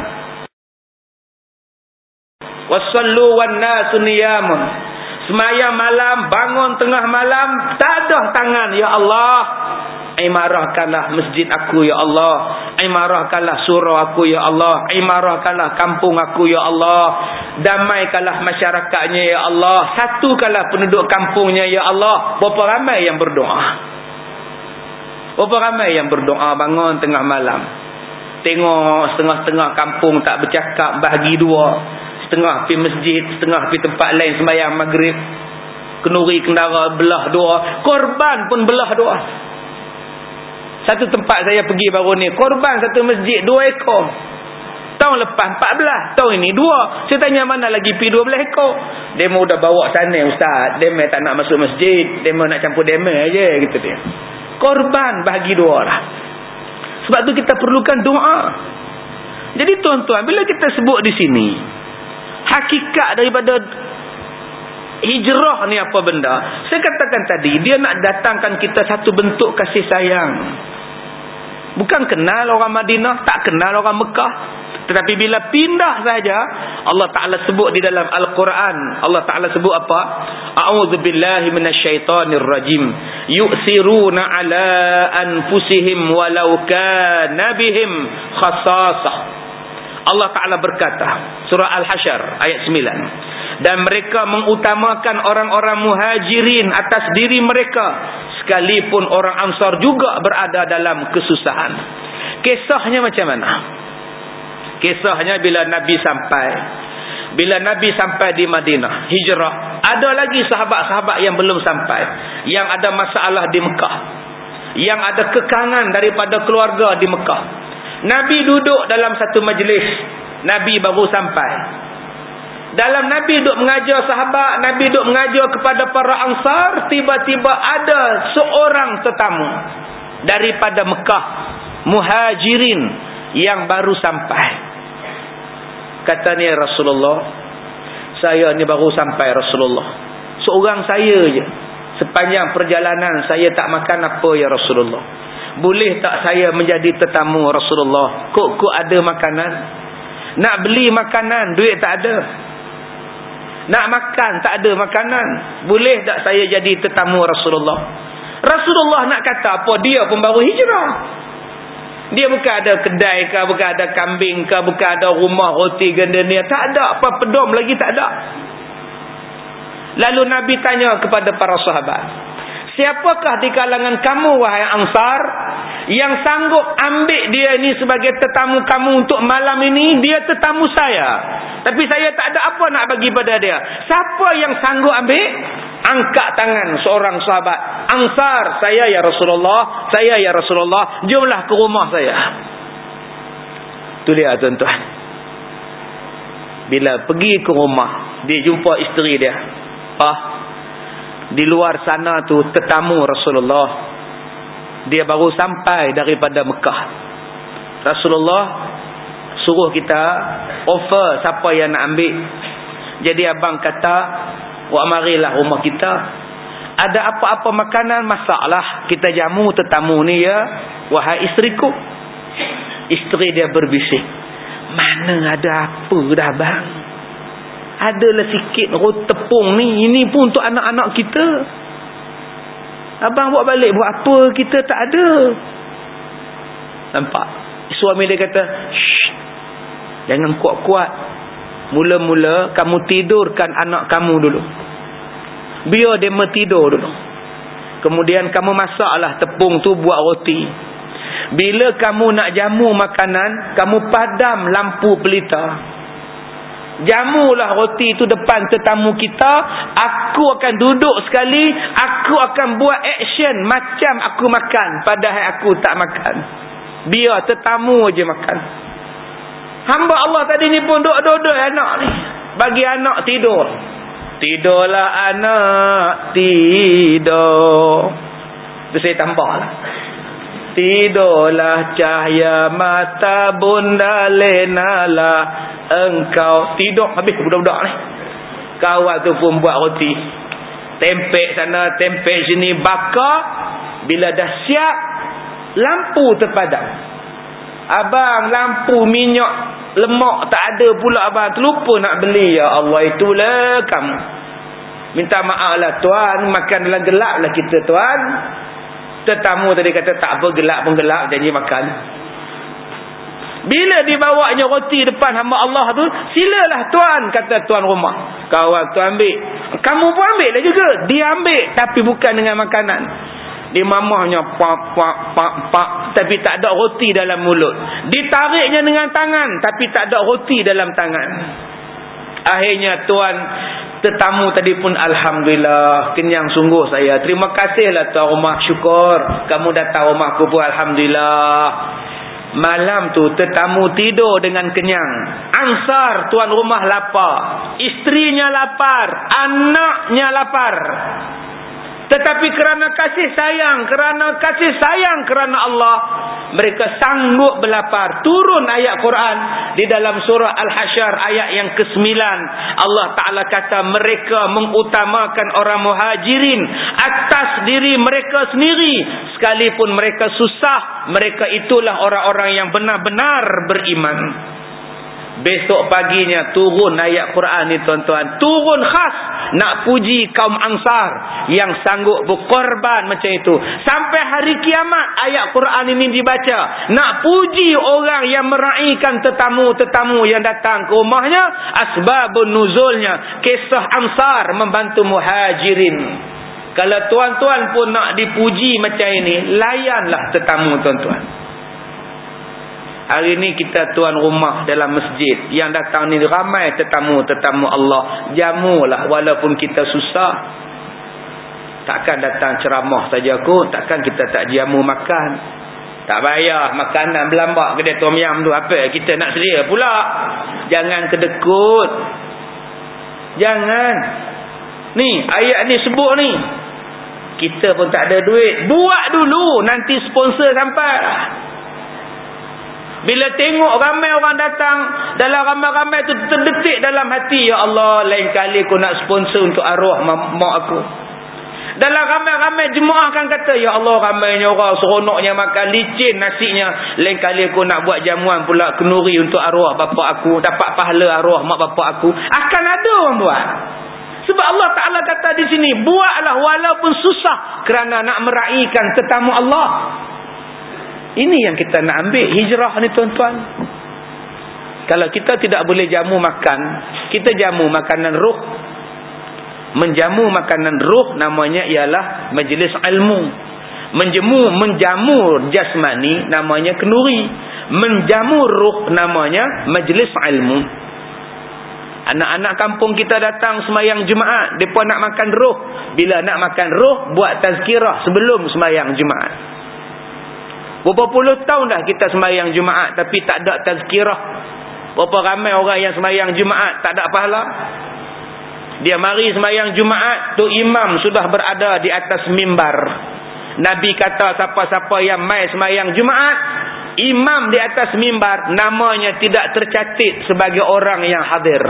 Wassallu wan nasu niyamun. Semayang malam, bangun tengah malam, tadah tangan, ya Allah. imarahkanlah masjid aku ya Allah, imarahkanlah surau aku ya Allah, imarahkanlah kampung aku ya Allah, damaikanlah masyarakatnya ya Allah, satukanlah penduduk kampungnya ya Allah. Berapa ramai yang berdoa? Berapa ramai yang berdoa bangun tengah malam, tengok setengah-setengah kampung tak bercakap, bahagi dua, setengah pergi masjid, setengah pergi tempat lain sembahyang maghrib, kenduri kendara belah dua, korban pun belah dua. Satu tempat saya pergi baru ni, korban satu masjid dua ekor. Tahun lepas empat belas, tahun ini dua. Saya tanya mana lagi pergi dua belas ekor. Demo dah bawa sana ustaz, demo tak nak masuk masjid, demo nak campur demo aja gitu dia. Korban bahagi dua lah. Sebab tu kita perlukan doa. Jadi tuan-tuan, bila kita sebut di sini hakikat daripada hijrah ni apa benda? Saya katakan tadi, dia nak datangkan kita satu bentuk kasih sayang. Bukan kenal orang Madinah, tak kenal orang Mekah. Tetapi bila pindah saja, Allah Ta'ala sebut di dalam Al-Quran, Allah Ta'ala sebut apa? A'udzubillahi minasyaitanir rajim. Yu'siruna ala anfusihim walau kana bihim khasasah. Allah Ta'ala berkata, surah Al-Hasyr ayat sembilan. Dan mereka mengutamakan orang-orang muhajirin atas diri mereka, sekalipun orang Ansar juga berada dalam kesusahan. Kisahnya macam mana? Kisahnya bila Nabi sampai, bila Nabi sampai di Madinah, hijrah, ada lagi sahabat-sahabat yang belum sampai, yang ada masalah di Mekah, yang ada kekangan daripada keluarga di Mekah. Nabi duduk dalam satu majlis, Nabi baru sampai. Dalam Nabi duduk mengajar sahabat, Nabi duduk mengajar kepada para Ansar, tiba-tiba ada seorang tetamu daripada Mekah, muhajirin yang baru sampai. Katanya, Rasulullah, saya ni baru sampai Rasulullah. Seorang saya je. Sepanjang perjalanan saya tak makan apa ya Rasulullah. Boleh tak saya menjadi tetamu Rasulullah? Kok-kok ada makanan? Nak beli makanan, duit tak ada. Nak makan, tak ada makanan. Boleh tak saya jadi tetamu Rasulullah? Rasulullah nak kata apa? Dia pun baru hijrah. Dia bukan ada kedai ke, bukan ada kambing ke, bukan ada rumah roti ganda ni. Tak ada apa pedom lagi, tak ada. Lalu Nabi tanya kepada para sahabat, siapakah di kalangan kamu wahai Ansar yang sanggup ambil dia ni sebagai tetamu kamu untuk malam ini? Dia tetamu saya, tapi saya tak ada apa nak bagi pada dia. Siapa yang sanggup ambil? Angkat tangan seorang sahabat. Ansar, saya ya Rasulullah, saya ya Rasulullah, jomlah ke rumah saya. Tu dia tuan-tuan, bila pergi ke rumah, dia jumpa isteri dia. Ah, di luar sana tu tetamu Rasulullah, dia baru sampai daripada Mekah. Rasulullah suruh kita offer siapa yang nak ambil. Jadi abang kata, wak marilah rumah kita, ada apa-apa makanan masaklah, kita jamu tetamu ni ya wahai isteriku. Isteri dia berbisik, mana ada apa dah bang, adalah sikit roti tepung ni, ini pun untuk anak-anak kita. Abang buat balik buat apa, kita tak ada. Nampak? Suami dia kata, shh, jangan kuat-kuat. Mula-mula kamu tidurkan anak kamu dulu, biar dia tidur dulu. Kemudian kamu masaklah tepung tu buat roti. Bila kamu nak jamu makanan, kamu padam lampu pelita, jamulah roti itu depan tetamu kita. Aku akan duduk sekali, aku akan buat action macam aku makan, padahal aku tak makan. Biar tetamu aja makan. Hamba Allah tadi ni pun duduk-duduk anak ni, bagi anak tidur. Tidurlah anak, tidur. Itu saya tambah lah. Tidurlah cahaya mata bunda lenalah engkau. Tidur habis budak-budak ni. Kawan tu pun buat roti, tempek sana tempek sini, bakar. Bila dah siap, lampu terpadam. Abang, lampu minyak lemak tak ada pula abang, terlupa nak beli. Ya Allah, itulah kamu. Minta maaf lah tuan, makan dalam gelap lah kita tuan. Tetamu tadi kata tak apa, gelap pun gelap, janji makan. Bila dibawanya roti depan hamba Allah tu, silalah tuan, kata tuan rumah. Kawan tu ambil. Kamu pun ambil lah juga. Dia ambil, tapi bukan dengan makanan. Di mamahnya pak pak pak pak, tapi tak ada roti dalam mulut. Ditariknya dengan tangan, tapi tak ada roti dalam tangan. Akhirnya tuan tetamu tadi pun, alhamdulillah, kenyang sungguh saya. Terima kasihlah tuan rumah, syukur kamu datang rumahku pun, alhamdulillah. Malam tu tetamu tidur dengan kenyang. Ansar tuan rumah lapar, isterinya lapar, anaknya lapar. Tetapi kerana kasih sayang, kerana kasih sayang kerana Allah, mereka sanggup berlapar. Turun ayat Quran di dalam surah Al-Hasyr ayat yang kesembilan. Allah Ta'ala kata mereka mengutamakan orang muhajirin atas diri mereka sendiri. Sekalipun mereka susah, mereka itulah orang-orang yang benar-benar beriman. Besok paginya turun ayat Quran ni tuan-tuan. Turun khas nak puji kaum Ansar yang sanggup berkorban macam itu. Sampai hari kiamat ayat Quran ini dibaca. Nak puji orang yang meraihkan tetamu-tetamu yang datang ke rumahnya. Asbabun nuzulnya, kisah Ansar membantu muhajirin. Kalau tuan-tuan pun nak dipuji macam ini, layanlah tetamu tuan-tuan. Hari ni kita tuan rumah dalam masjid, yang datang ni ramai tetamu-tetamu Allah. Jamulah walaupun kita susah. Takkan datang ceramah saja kot, takkan kita tak jamu makan. Tak payah makanan berlambak kedai tom yam tu, apa kita nak sedia pula. Jangan kedekut. Jangan. Ni ayat ni sebut ni, kita pun tak ada duit. Buat dulu, nanti sponsor sampai. Bila tengok ramai orang datang, dalam ramai-ramai tu terdetik dalam hati, ya Allah, lain kali aku nak sponsor untuk arwah mak aku. Dalam ramai-ramai jemaah kan kata, ya Allah, ramainya orang, seronoknya makan, licin nasinya, lain kali aku nak buat jamuan pula kenuri untuk arwah bapa aku, dapat pahala arwah mak bapa aku. Akan ada orang buat. Sebab Allah Ta'ala kata di sini, buatlah walaupun susah kerana nak meraihkan tetamu Allah. Ini yang kita nak ambil hijrah ni tuan-tuan. Kalau kita tidak boleh jamu makan, kita jamu makanan ruh. Menjamu makanan ruh namanya ialah majlis ilmu. Menjamu menjamu jasmani namanya kenuri. Menjamu ruh namanya majlis ilmu. Anak-anak kampung kita datang sembahyang Jumaat, depa nak makan ruh. Bila nak makan ruh, buat tazkirah sebelum sembahyang Jumaat. Berapa puluh tahun dah kita sembahyang Jumaat tapi tak ada tazkirah. Berapa ramai orang yang sembahyang Jumaat tak ada pahala. Dia mari sembahyang Jumaat, tu imam sudah berada di atas mimbar. Nabi kata siapa-siapa yang mai sembahyang Jumaat, imam di atas mimbar, namanya tidak tercatat sebagai orang yang hadir.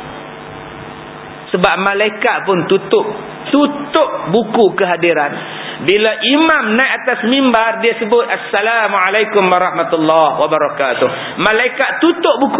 Sebab malaikat pun tutup tutup buku kehadiran. Bila imam naik atas mimbar, dia sebut Assalamualaikum warahmatullahi wabarakatuh. Malaikat tutup buku.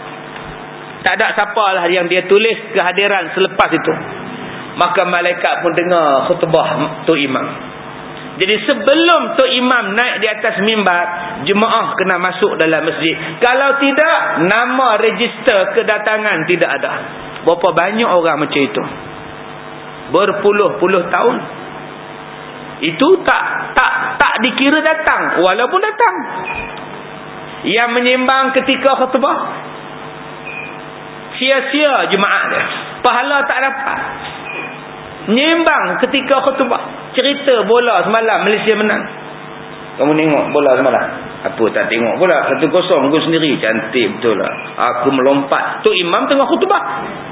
Tak ada siapalah yang dia tulis kehadiran selepas itu. Maka malaikat pun dengar khutbah tu imam. Jadi sebelum tu imam naik di atas mimbar, jemaah kena masuk dalam masjid. Kalau tidak, nama register kedatangan tidak ada. Berapa banyak orang macam itu? Berpuluh-puluh tahun. Itu tak tak tak dikira datang, walaupun datang. Yang menyembang ketika khutbah, sia-sia Jumaat dia. Pahala tak dapat. Menyembang ketika khutbah. Cerita bola semalam Malaysia menang. Kamu tengok bola semalam? Apa tak tengok pula? Satu kosong gol sendiri. Cantik betul lah. Aku melompat. Tu imam tengah khutbah.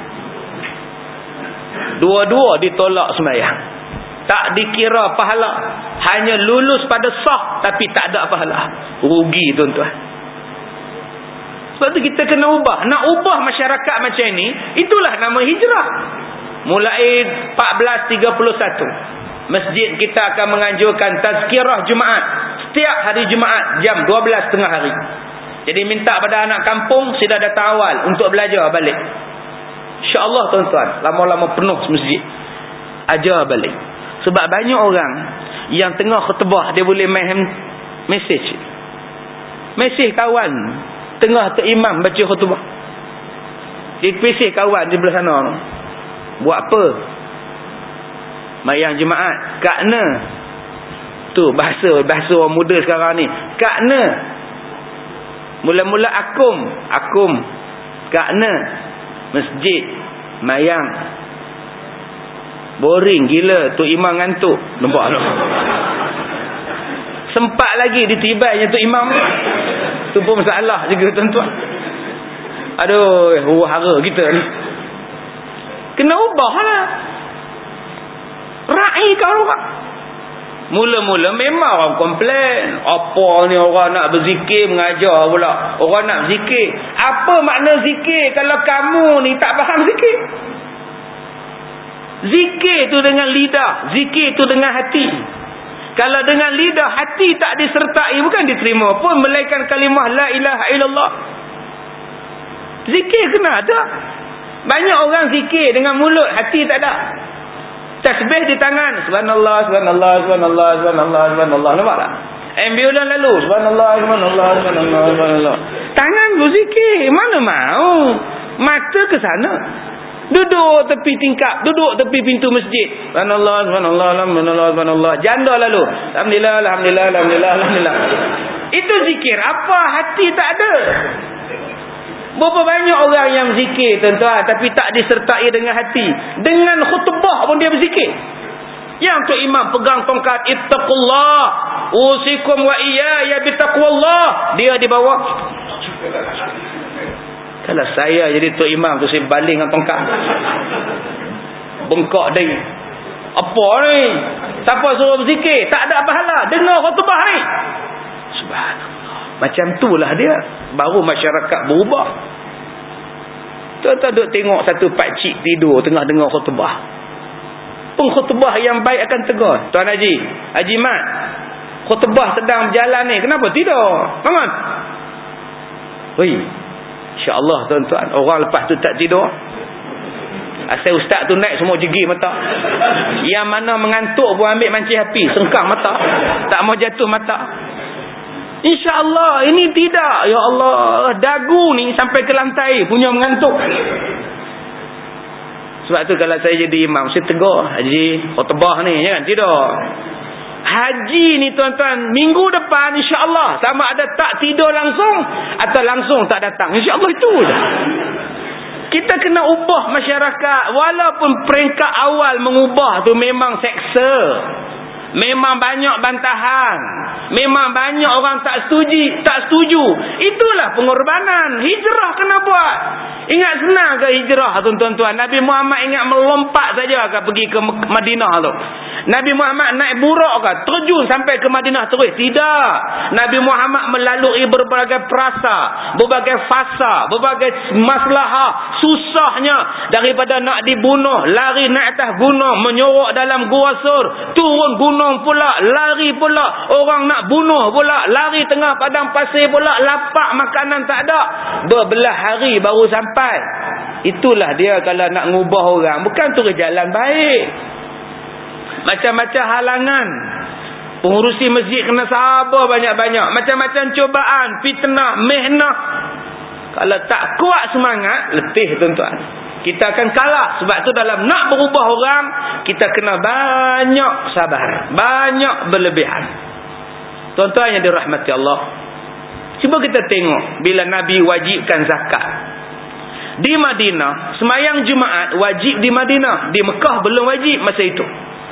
Dua-dua ditolak sembahyang. Tak dikira pahala. Hanya lulus pada sah, tapi tak ada pahala. Rugi tuan-tuan. Sebab tu kita kena ubah. Nak ubah masyarakat macam ni, itulah nama hijrah. Mulai empat belas tiga puluh satu, masjid kita akan menganjurkan tazkirah Jumaat. Setiap hari Jumaat jam dua belas tengah hari. Jadi minta pada anak kampung sudah datang awal untuk belajar balik. InsyaAllah tuan-tuan, lama-lama penuh masjid. Ajar balik. Sebab banyak orang yang tengah khutbah dia boleh main mesej. Mesej kawan tengah tok imam baca khutbah. Dia mesej kawan di belah sana. Buat apa? Mayang jemaat. Kakna. Tu bahasa bahasa orang muda sekarang ni. Kakna. Mula-mula akum, akum. Kakna. Masjid. Mayang. Boring gila tu imam ngantuk. Nampak tak? Sempat lagi ditibainya tu imam. Tu pun masalah juga tuan-tuan. Aduh, huru-hara kita ni. Kena ubahlah. Ra'i kau orang. Mula-mula memang orang komplain. Apa ni orang nak berzikir mengajar pula. Orang nak berzikir. Apa makna zikir kalau kamu ni tak faham zikir? Zikir tu dengan lidah. Zikir tu dengan hati. Kalau dengan lidah, hati tak disertai, bukan diterima pun melainkan kalimah la ilaha illallah. Zikir kena ada. Banyak orang zikir dengan mulut, hati tak ada. Tasbih di tangan, subhanallah, subhanallah, subhanallah, subhanallah, subhanallah. Nampak tak? Ambulan lalu, subhanallah, subhanallah, subhanallah, subhanallah. Tangan berzikir, mana mau? Mata ke sana. Duduk tepi tingkap, duduk tepi pintu masjid. Subhanallah, subhanallah, alhamdulillah, subhanallah. Janda lalu. Alhamdulillah, alhamdulillah, alhamdulillah, alhamdulillah. Itu zikir. Apa? Hati tak ada. Berapa banyak orang yang zikir tuan-tuan, tapi tak disertai dengan hati. Dengan khutbah pun dia berzikir. Yang tu imam pegang tongkat, ittaqullah, usikum wa iyaya bitaqwallah. Dia di bawah. Kalau saya jadi tok imam tu, saya baling dengan tongkat. Bengkak dia. Apa ni? Siapa suruh berzikir? Tak ada pahala. Dengar khutbah ni. Subhanallah. Macam itulah dia. Baru masyarakat berubah. Tuan-tuan duk tengok satu pakcik tidur tengah dengar khutbah. Pengkhutbah yang baik akan tegur. Tuan Haji, Haji Mat, khutbah sedang berjalan ni, kenapa tidur? Bangun. Oi. Insya-Allah tuan-tuan, orang lepas tu tak tidur. Asal ustaz tu naik semua jegir mata. Yang mana mengantuk pun ambil manci api, sengkang mata. Tak mau jatuh mata. InsyaAllah ini tidak. Ya Allah, dagu ni sampai ke lantai punya mengantuk. Sebab tu kalau saya jadi imam, saya tegur, Haji, khutbah ni jangan tidur. Haji ni tuan-tuan, minggu depan insyaAllah, sama ada tak tidur langsung atau langsung tak datang, insyaAllah itu dah. Kita kena ubah masyarakat. Walaupun peringkat awal mengubah tu memang seksa, memang banyak bantahan, memang banyak orang tak setuju, tak setuju. Itulah pengorbanan. Hijrah kena buat. Ingat senang ke hijrah tuan-tuan? Nabi Muhammad ingat melompat saja ke pergi ke Madinah tu? Nabi Muhammad naik burak ke? Terjun sampai ke Madinah terus? Tidak. Nabi Muhammad melalui berbagai perasa, berbagai fasa, berbagai masalah. Susahnya daripada nak dibunuh, lari naik atas gunung, menyorok dalam gua sur, turun gunung pula, lari pula, orang nak bunuh pula, lari tengah padang pasir pula, lapak makanan tak ada, berbelah hari baru sampai. Itulah dia kalau nak ngubah orang, bukan turun jalan baik. Macam-macam halangan. Pengurusi masjid kena sabar banyak-banyak. Macam-macam cubaan, fitnah, mihnah. Kalau tak kuat semangat, letih tuan-tuan. Kita akan kalah. Sebab tu dalam nak berubah orang, kita kena banyak sabar, banyak berlebihan. Tuan-tuan yang dirahmati Allah, cuba kita tengok bila Nabi wajibkan zakat di Madinah. Semayang Jumaat wajib di Madinah. Di Mekah belum wajib masa itu.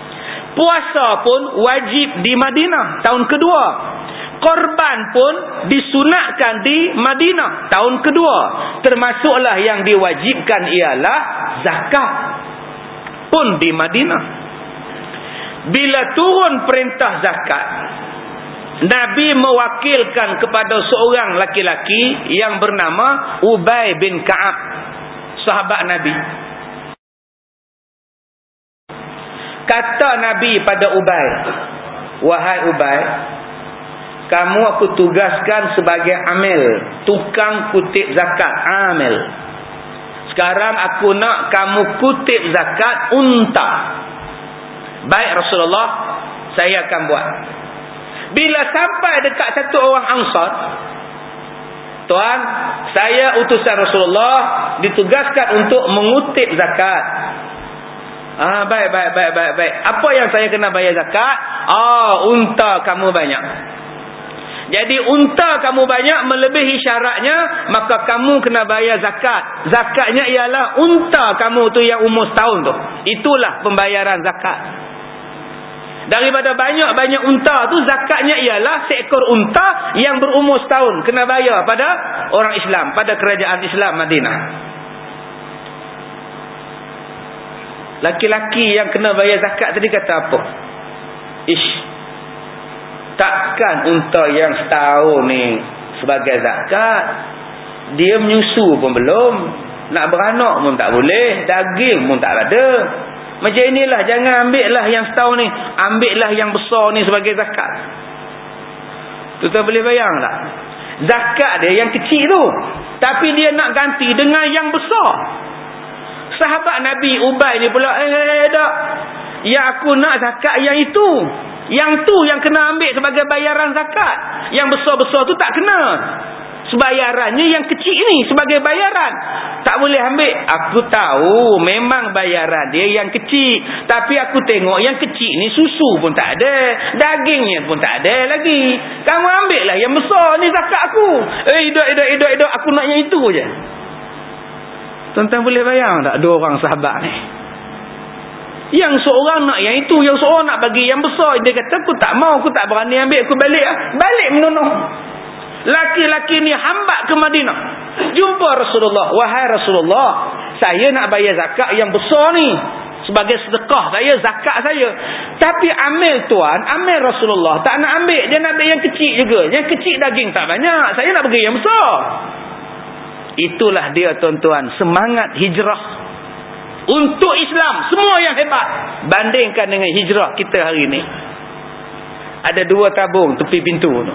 Puasa pun wajib di Madinah tahun kedua. Korban pun disunatkan di Madinah tahun kedua. Termasuklah yang diwajibkan ialah zakat pun di Madinah. Bila turun perintah zakat, Nabi mewakilkan kepada seorang laki-laki yang bernama Ubay bin Ka'ab, sahabat Nabi. Kata Nabi pada Ubay, wahai Ubay, kamu aku tugaskan sebagai amil, tukang kutip zakat, amil. Sekarang aku nak kamu kutip zakat unta. Baik Rasulullah, saya akan buat. Bila sampai dekat satu orang Ansar, tuan, saya utusan Rasulullah ditugaskan untuk mengutip zakat. Ah, baik, baik, baik, baik, baik. Apa yang saya kena bayar zakat? Ah, unta kamu banyak. Jadi unta kamu banyak melebihi syaratnya, maka kamu kena bayar zakat. Zakatnya ialah unta kamu tu yang umur setahun tu. Itulah pembayaran zakat. Daripada banyak-banyak unta tu, zakatnya ialah seekor unta yang berumur setahun. Kena bayar pada orang Islam, pada kerajaan Islam Madinah. Laki-laki yang kena bayar zakat tadi kata apa? Ish, takkan unta yang setahun ni sebagai zakat. Dia menyusu pun belum, nak beranak pun tak boleh, daging pun tak ada. Macam inilah, jangan ambillah yang setahun ni, ambillah yang besar ni sebagai zakat. Tuan boleh bayang tak? Zakat dia yang kecil tu, tapi dia nak ganti dengan yang besar. Sahabat Nabi Ubay ni pula, eh tak, yang aku nak zakat yang itu, yang tu yang kena ambil sebagai bayaran zakat. Yang besar-besar tu tak kena. Sebayarannya yang kecil ni sebagai bayaran. Tak boleh ambil. Aku tahu memang bayaran dia yang kecil, tapi aku tengok yang kecil ni susu pun tak ada, dagingnya pun tak ada lagi. Kamu ambil lah yang besar ni zakat aku. Eh, idok, idok, idok, idok, aku nak yang itu je. Tuan-tuan boleh bayang tak dua orang sahabat ni? Yang seorang nak yang itu, yang seorang nak bagi yang besar. Dia kata, aku tak mau, aku tak berani ambil, aku balik lah. Balik menolong. Laki-laki ni hambat ke Madinah, jumpa Rasulullah. Wahai Rasulullah, saya nak bayar zakat yang besar ni sebagai sedekah saya, zakat saya. Tapi ambil tuan, ambil Rasulullah tak nak ambil, dia nak ambil yang kecil juga. Yang kecil daging tak banyak, saya nak bagi yang besar. Itulah dia tuan-tuan, semangat hijrah untuk Islam. Semua yang hebat bandingkan dengan hijrah kita hari ini. Ada dua tabung tepi pintu tu.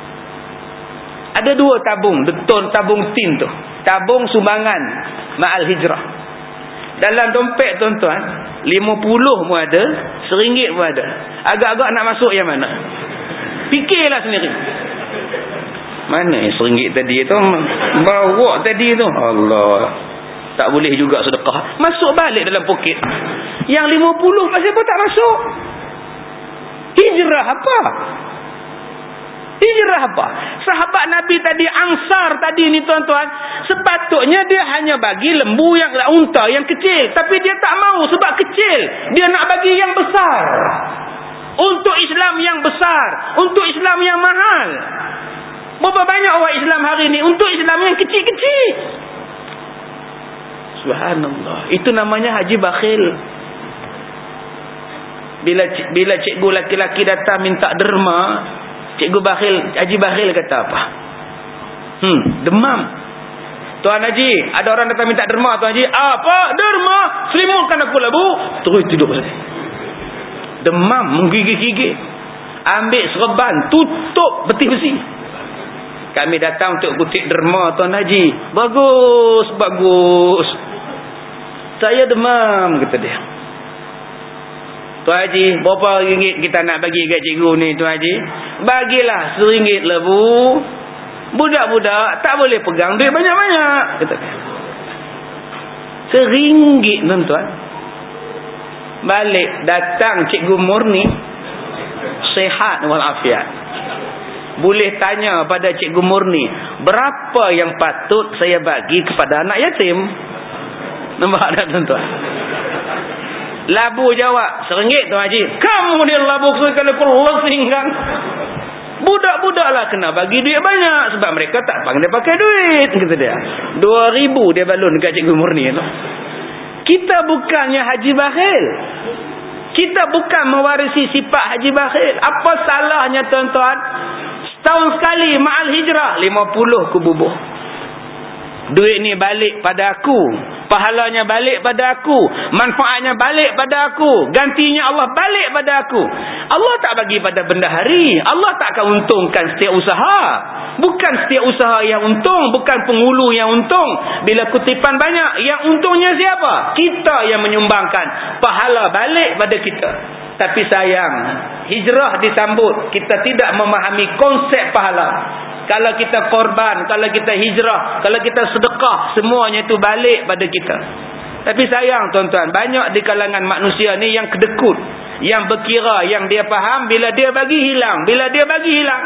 Ada dua tabung, betul, tabung tin tu. Tabung sumbangan ma'al hijrah. Dalam dompet tuan-tuan, lima puluh pun ada, seringgit pun ada. Agak-agak nak masuk yang mana? Fikirlah sendiri. Mana yang seringgit tadi tu? Bawa tadi tu. Allah. Tak boleh juga sedekah. Masuk balik dalam poket. Yang lima puluh pasal apa tak masuk? Hijrah apa? Hijrah apa? Sahabat Nabi tadi, Ansar tadi ni tuan-tuan, sepatutnya dia hanya bagi lembu yang unta yang kecil, tapi dia tak mau sebab kecil. Dia nak bagi yang besar. Untuk Islam yang besar, untuk Islam yang mahal. Berapa banyak orang Islam hari ni untuk Islam yang kecil-kecil. Subhanallah. Itu namanya haji bakhil. Bila bila cikgu laki-laki datang minta derma, cikgu bakhil, haji bakhil kata apa? Hmm, demam. Tuan Haji, ada orang datang minta derma, Tuan Haji. Apa? Derma? Selimutkan aku lah, Bu. Terus tidur lagi. Demam, menggigit-gigit. Ambil serban, tutup peti besi. Kami datang untuk kutip derma, Tuan Haji. Bagus, bagus. Saya demam, kata dia. Tuan Haji, berapa ringgit kita nak bagi kat cikgu ni, Tuan Haji? Bagilah seringgit lah, Bu. Budak-budak tak boleh pegang duit banyak-banyak, kata dia. Seringgit, tuan-tuan. Balik datang cikgu murni, sihat walafiat. Boleh tanya pada cikgu murni, berapa yang patut saya bagi kepada anak yatim? Nampak tak, tuan-tuan? Labu jawab, seringgit, Tuan Haji. Kamu dia labu sekali kurang kan? Budak-budak lah kena bagi duit banyak, sebab mereka tak pandai pakai duit, kata dia. Dua ribu dia balun dekat cikgu murni tu. Kita bukannya haji bakhil. Kita bukan mewarisi sifat haji bakhil. Apa salahnya, tuan-tuan? Setahun sekali ma'al hijrah, lima puluh ku bubuh. Duit ni balik pada aku, pahalanya balik pada aku, manfaatnya balik pada aku, gantinya Allah balik pada aku. Allah tak bagi pada benda hari. Allah tak akan untungkan setiap usaha. Bukan setiap usaha yang untung, bukan penghulu yang untung. Bila kutipan banyak, yang untungnya siapa? Kita yang menyumbangkan pahala balik pada kita. Tapi sayang, hijrah disambut, kita tidak memahami konsep pahala. Kalau kita korban, kalau kita hijrah, kalau kita sedekah, semuanya itu balik pada kita. Tapi sayang tuan-tuan, banyak di kalangan manusia ni yang kedekut, yang berkira, yang dia faham, bila dia bagi hilang, bila dia bagi hilang.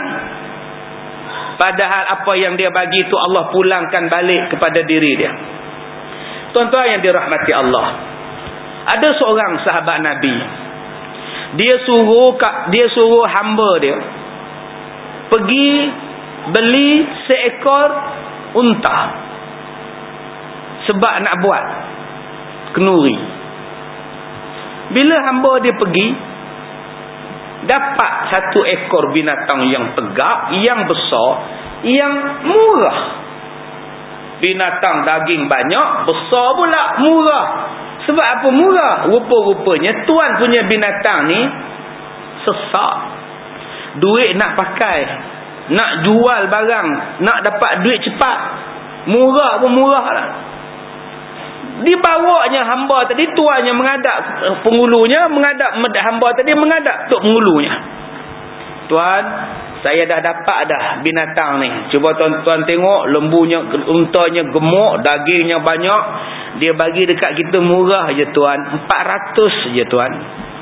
Padahal apa yang dia bagi itu Allah pulangkan balik kepada diri dia. Tuan-tuan yang dirahmati Allah, ada seorang sahabat Nabi, dia suruh dia suruh hamba dia pergi beli seekor unta sebab nak buat kenuri. Bila hamba dia pergi, dapat satu ekor binatang yang tegap, yang besar, yang murah. Binatang daging banyak, besar pula, murah. Sebab apa murah? Rupa-rupanya tuan punya binatang ni sesak. Duit nak pakai, nak jual barang, nak dapat duit cepat. Murah pun murah lah. Dibawanya hamba tadi, tuannya menghadap penghulunya, menghadap hamba tadi, menghadap tok penghulunya. Tuan, saya dah dapat dah binatang ni. Cuba tuan-tuan tengok, lembunya, untanya gemuk, dagingnya banyak. Dia bagi dekat kita murah je tuan, empat ratus je tuan.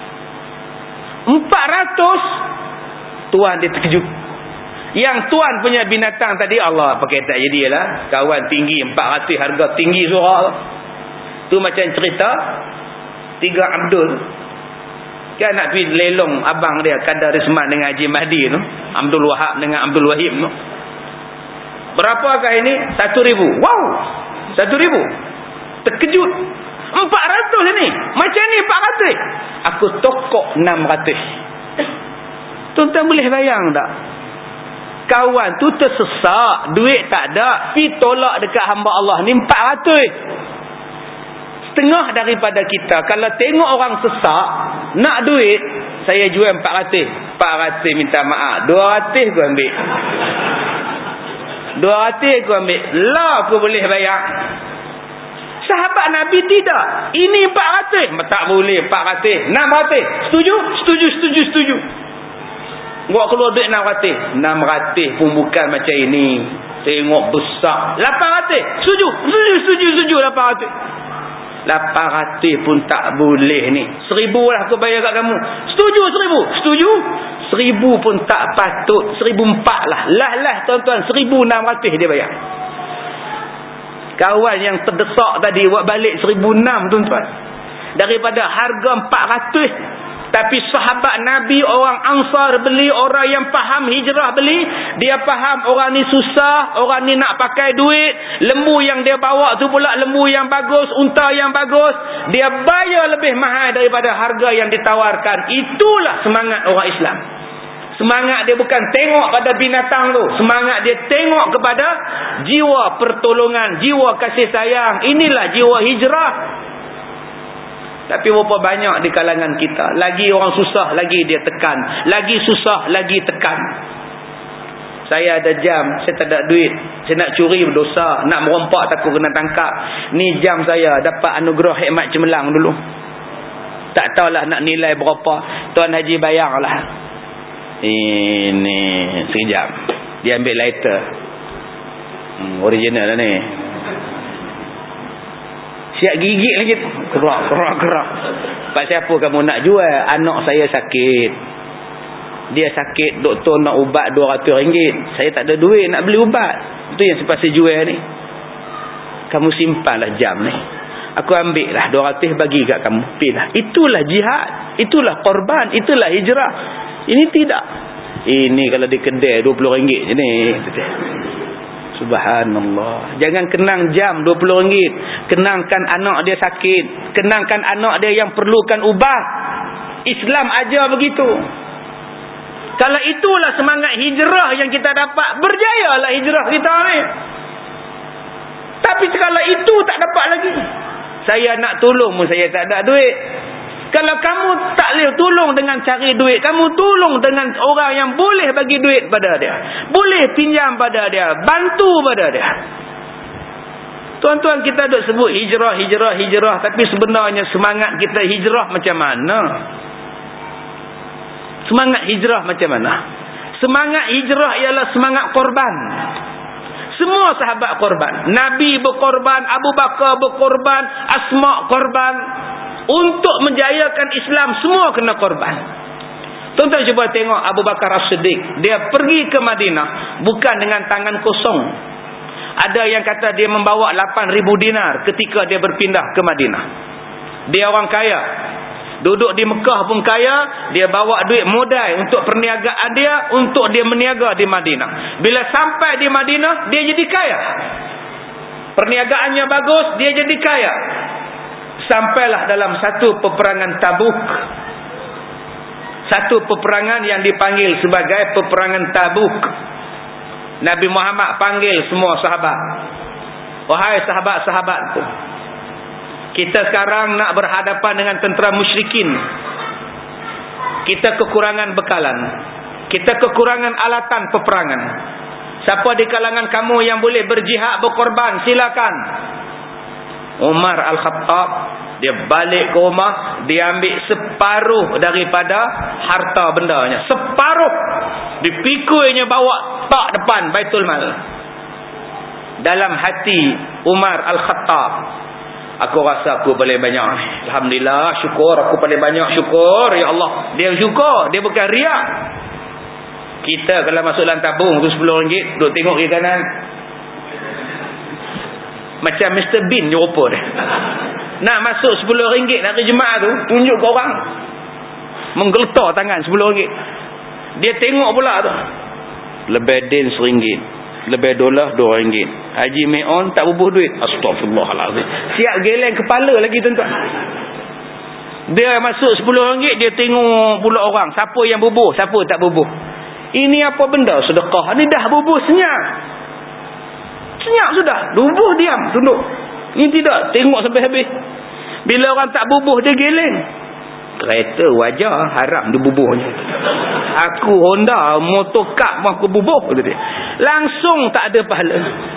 empat ratus. Tuan dia terkejut. Yang tuan punya binatang tadi, Allah pakai tak jadilah. Kawan tinggi empat ratus, harga tinggi surah. Tu macam cerita tiga Abdul. Kan nak pergi lelong abang dia Kadar Risman dengan Haji Mahdi tu, Abdul Wahab dengan Abdul Wahib tu. Berapakah ini? Satu ribu. Wow, satu ribu. Terkejut. Empat ratus ni. Macam ni empat ratus. Aku tokok enam ratus. Tuan-tuan boleh bayang tak? Kawan tu tersesak, duit tak ada, pi tolak dekat hamba Allah ni empat ratus. Setengah daripada kita kalau tengok orang sesak nak duit, saya jual empat ratus. empat ratus minta maaf, dua ratus aku ambil. dua ratus aku ambil. Lah aku boleh bayar. Sahabat Nabi tidak. Ini empat ratus. Tak boleh empat ratus. enam ratus. Setuju? Setuju, setuju, setuju. Buat keluar duit enam ratus. enam ratus pun bukan macam ini. Tengok besar. lapan ratus. Setuju? Setuju, setuju, setuju. lapan ratus. lapan ratus pun tak boleh ni. Seribu lah aku bayar kat kamu. Setuju seribu? Setuju? Seribu pun tak patut. Seribu empat lah. Lah lah tuan-tuan. Seribu enam ratus dia bayar. Kawan yang terdesak tadi buat balik seribu enam tuan-tuan. Daripada harga empat ratus. Tapi sahabat Nabi, orang Ansar beli, orang yang faham hijrah beli. Dia faham orang ni susah, orang ni nak pakai duit. Lembu yang dia bawa tu pula lembu yang bagus, unta yang bagus. Dia bayar lebih mahal daripada harga yang ditawarkan. Itulah semangat orang Islam. Semangat dia bukan tengok pada binatang tu. Semangat dia tengok kepada jiwa pertolongan, jiwa kasih sayang. Inilah jiwa hijrah. Tapi berapa banyak di kalangan kita, lagi orang susah, lagi dia tekan. Lagi susah, lagi tekan. Saya ada jam, saya tak ada duit. Saya nak curi berdosa, nak merompak takut kena tangkap. Ni jam saya, dapat anugerah hikmat cemerlang dulu. Tak tahulah nak nilai berapa. Tuan Haji bayarlah. Ini sekejap. Dia ambil lighter. Hmm, original lah ni. Siap gigit lagi. Kerak, kerak, kerak. Pak siapa kamu nak jual? Anak saya sakit. Dia sakit, doktor nak ubat dua ratus ringgit. Saya tak ada duit nak beli ubat. Itu yang sepatutnya jual ni. Kamu simpanlah jam ni. Aku ambil lah dua ratus bagi kat kamu. Pilih. Itulah jihad. Itulah korban. Itulah hijrah. Ini tidak. Ini kalau di kedai dua puluh ringgit je ni. Subhanallah. Jangan kenang jam dua puluh ringgit. Kenangkan anak dia sakit. Kenangkan anak dia yang perlukan ubat. Islam ajar begitu. Kalau itulah semangat hijrah yang kita dapat, berjayalah hijrah kita ni. Tapi kalau itu tak dapat lagi. Saya nak tolong pun saya tak ada duit. Kalau kamu tak boleh tolong dengan cari duit, kamu tolong dengan orang yang boleh bagi duit pada dia. Boleh pinjam pada dia. Bantu pada dia. Tuan-tuan, kita duk sebut hijrah, hijrah, hijrah. Tapi sebenarnya semangat kita hijrah macam mana? Semangat hijrah macam mana? Semangat hijrah ialah semangat korban. Semua sahabat korban. Nabi berkorban, Abu Bakar berkorban, Asma korban. Untuk menjayakan Islam, semua kena korban. Tuan-tuan cuba tengok Abu Bakar As-Siddiq. Dia pergi ke Madinah bukan dengan tangan kosong. Ada yang kata dia membawa lapan ribu dinar ketika dia berpindah ke Madinah. Dia orang kaya. Duduk di Mekah pun kaya. Dia bawa duit modal untuk perniagaan dia, untuk dia meniaga di Madinah. Bila sampai di Madinah, dia jadi kaya. Perniagaannya bagus, dia jadi kaya. Sampailah dalam satu peperangan Tabuk. Satu peperangan yang dipanggil sebagai peperangan Tabuk. Nabi Muhammad panggil semua sahabat. Wahai sahabat-sahabatku, kita sekarang nak berhadapan dengan tentera musyrikin. Kita kekurangan bekalan. Kita kekurangan alatan peperangan. Siapa di kalangan kamu yang boleh berjihad, berkorban, silakan. Umar Al-Khattab, dia balik ke rumah, dia ambil separuh daripada harta bendanya. Separuh. Dipikuinya bawa tak depan Baitul Mal. Dalam hati Umar Al-Khattab, aku rasa aku paling banyak. Alhamdulillah, syukur aku paling banyak, syukur ya Allah. Dia syukur, dia bukan riak. Kita kalau masuk dalam tabung tu sepuluh ringgit, duduk tengok kiri kanan. Macam Mister Bean je rupa dia. Nak masuk sepuluh ringgit hari Jumaat tu, tunjuk ke orang. Menggeletar tangan sepuluh ringgit. Dia tengok pula tu. Lebih din seringgit. Lebih dolar dua ringgit. Haji Meon tak bubuh duit. Astagfirullahalazim. Siap geleng kepala lagi tuan-tuan. Dia masuk sepuluh ringgit, dia tengok pula orang. Siapa yang bubuh, siapa tak bubuh. Ini apa benda? Sedekah. Ini dah bubuh senyap. Senyap sudah. Bubuh diam, tunduk. Ini tidak. Tengok sampai habis. Bila orang tak bubuh, dia geleng. Kereta wajar, haram dia bubuhnya. Aku Honda, motor kap aku bubuh. Langsung tak ada pahala.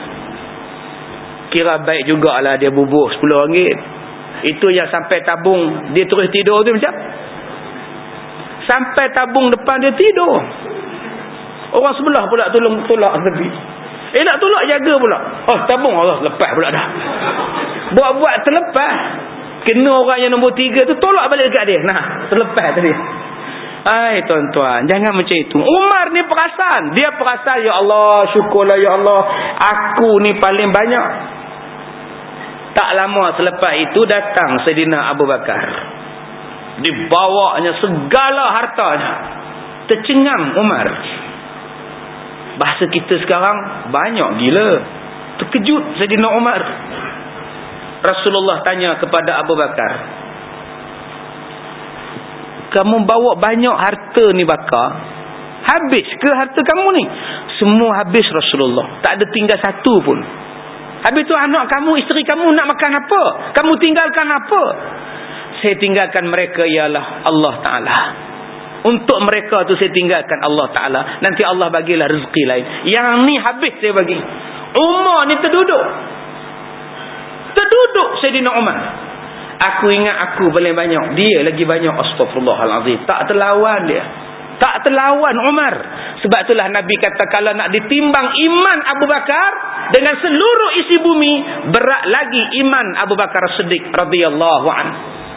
Kira baik jugalah dia bubuh sepuluh ringgit. Itu yang sampai tabung, dia terus tidur tu macam. Sampai tabung depan dia tidur. Orang sebelah pula tolong tolak tepi. Eh nak tolak jaga pula. Oh tabung Allah lepas pula dah. Buat-buat terlepas. Kena orang yang nombor tiga tu tolak balik dekat dia. Nah, terlepas tadi. Hai tuan-tuan, jangan macam itu. Umar ni perasan. Dia perasan, ya Allah, syukurlah ya Allah, aku ni paling banyak. Tak lama selepas itu datang Saidina Abu Bakar. Dibawanya segala hartanya. Tercengang Umar. Bahasa kita sekarang banyak gila. Terkejut Saidina Umar. Rasulullah tanya kepada Abu Bakar, kamu bawa banyak harta ni Bakar, habis ke harta kamu ni? Semua habis Rasulullah, tak ada tinggal satu pun. Habis tu anak kamu, isteri kamu nak makan apa? Kamu tinggalkan apa? Saya tinggalkan mereka ialah Allah Ta'ala. Untuk mereka tu saya tinggalkan Allah Ta'ala. Nanti Allah bagilah rezeki lain. Yang ni habis saya bagi. Umar ni terduduk. Terduduk Sayyidina Umar. Aku ingat aku paling banyak, dia lagi banyak. Astagfirullahalazim. Tak terlawan dia. Tak terlawan Umar. Sebab itulah Nabi kata, kalau nak ditimbang iman Abu Bakar dengan seluruh isi bumi, berat lagi iman Abu Bakar As-Siddiq radhiyallahu anhu.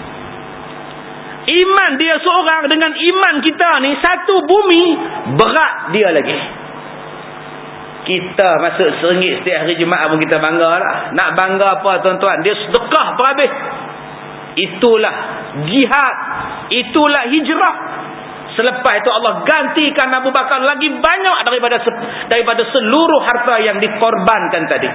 Iman dia seorang dengan iman kita ni satu bumi, berat dia lagi. Kita masuk seringgit setiap hari Jumaat pun kita bangga lah. Nak bangga apa tuan-tuan? Dia sedekah berhabis. Itulah jihad. Itulah hijrah. Selepas itu Allah gantikan Abu Bakar lagi banyak daripada daripada seluruh harta yang dikorbankan tadi.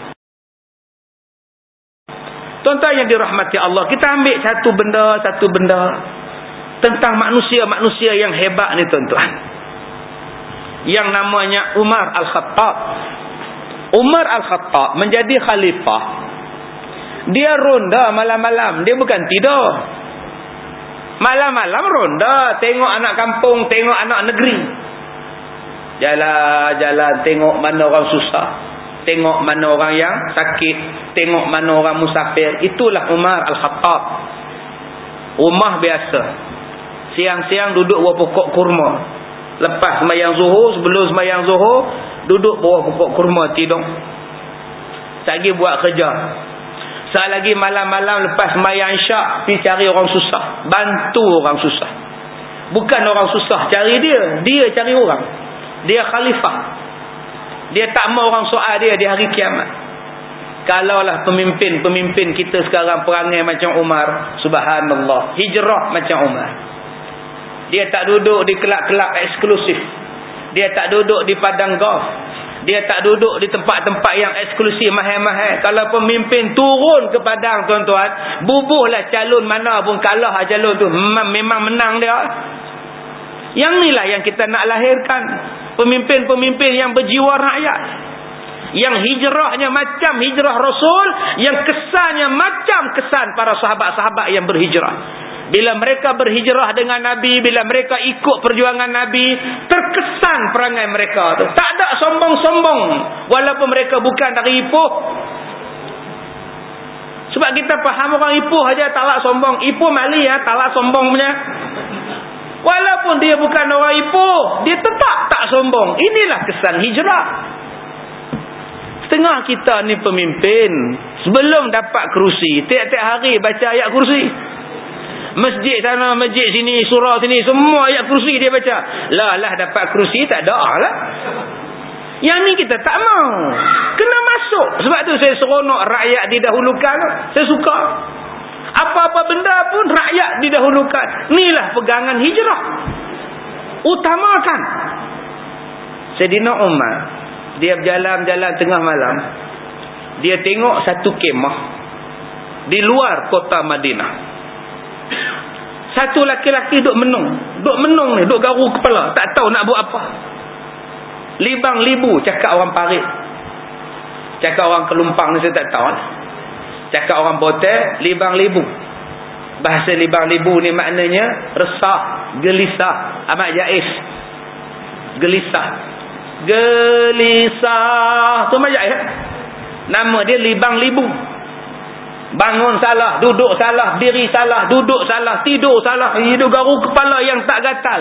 Tuan-tuan yang dirahmati Allah, kita ambil satu benda, satu benda tentang manusia-manusia yang hebat ni tuan-tuan. Yang namanya Umar Al-Khattab. Umar Al-Khattab menjadi khalifah. Dia ronda malam-malam, dia bukan tidur. Malam-malam ronda, tengok anak kampung, tengok anak negeri. Jalan-jalan, tengok mana orang susah, tengok mana orang yang sakit, tengok mana orang musafir. Itulah Umar Al-Khattab. Rumah biasa, Siang-siang duduk bawah pokok kurma. Lepas sembahyang zuhur, sebelum sembahyang zuhur, duduk bawah pokok kurma tidur. Lagi buat kerja. Saat lagi malam-malam lepas sembahyang isyak, pergi cari orang susah, bantu orang susah. Bukan orang susah cari dia, dia cari orang. Dia khalifah. Dia tak mau orang soal dia di hari kiamat. Kalaulah pemimpin-pemimpin kita sekarang perangai macam Umar, subhanallah, hijrah macam Umar. Dia tak duduk di kelab-kelab eksklusif. Dia tak duduk di padang golf. Dia tak duduk di tempat-tempat yang eksklusif mahal-mahal. Kalau pemimpin turun ke padang, tuan-tuan, bubuhlah calon mana pun kalah calon tu, memang, memang menang dia. Yang inilah yang kita nak lahirkan. Pemimpin-pemimpin yang berjiwa rakyat. Yang hijrahnya macam hijrah Rasul, yang kesannya macam kesan para sahabat-sahabat yang berhijrah. Bila mereka berhijrah dengan Nabi, bila mereka ikut perjuangan Nabi, terkesan perangai mereka tu. Tak ada sombong-sombong. Walaupun mereka bukan dari Ipoh. Sebab kita faham orang Ipoh aja talak sombong. Ipoh Mali ya, talak sombong punya. Walaupun dia bukan orang Ipoh, dia tetap tak sombong. Inilah kesan hijrah. Setengah kita ni pemimpin, sebelum dapat kerusi, tiap-tiap hari baca ayat kursi. Masjid sana, masjid sini, surau sini, semua ayat kursi dia baca. Lah lah dapat kursi tak ada lah. Yang ni kita tak mau. Kena masuk. Sebab tu saya seronok rakyat didahulukan. Saya suka. Apa-apa benda pun rakyat didahulukan. Inilah pegangan hijrah. Utamakan. Sayyidina Umar, dia berjalan-jalan tengah malam. Dia tengok satu kemah di luar kota Madinah. Satu laki-laki duk menung. Duk menung ni, duk garu kepala. Tak tahu nak buat apa. Libang libu, cakap orang parit. Cakap orang Kelumpang ni saya tak tahu. Cakap orang Botek, libang libu. Bahasa libang libu ni maknanya resah, gelisah, amat jais. Gelisah. Gelisah. Tu amat jais. Nama dia libang libu. Bangun salah, duduk salah, diri salah, duduk salah, tidur salah, hidup garu kepala yang tak gatal.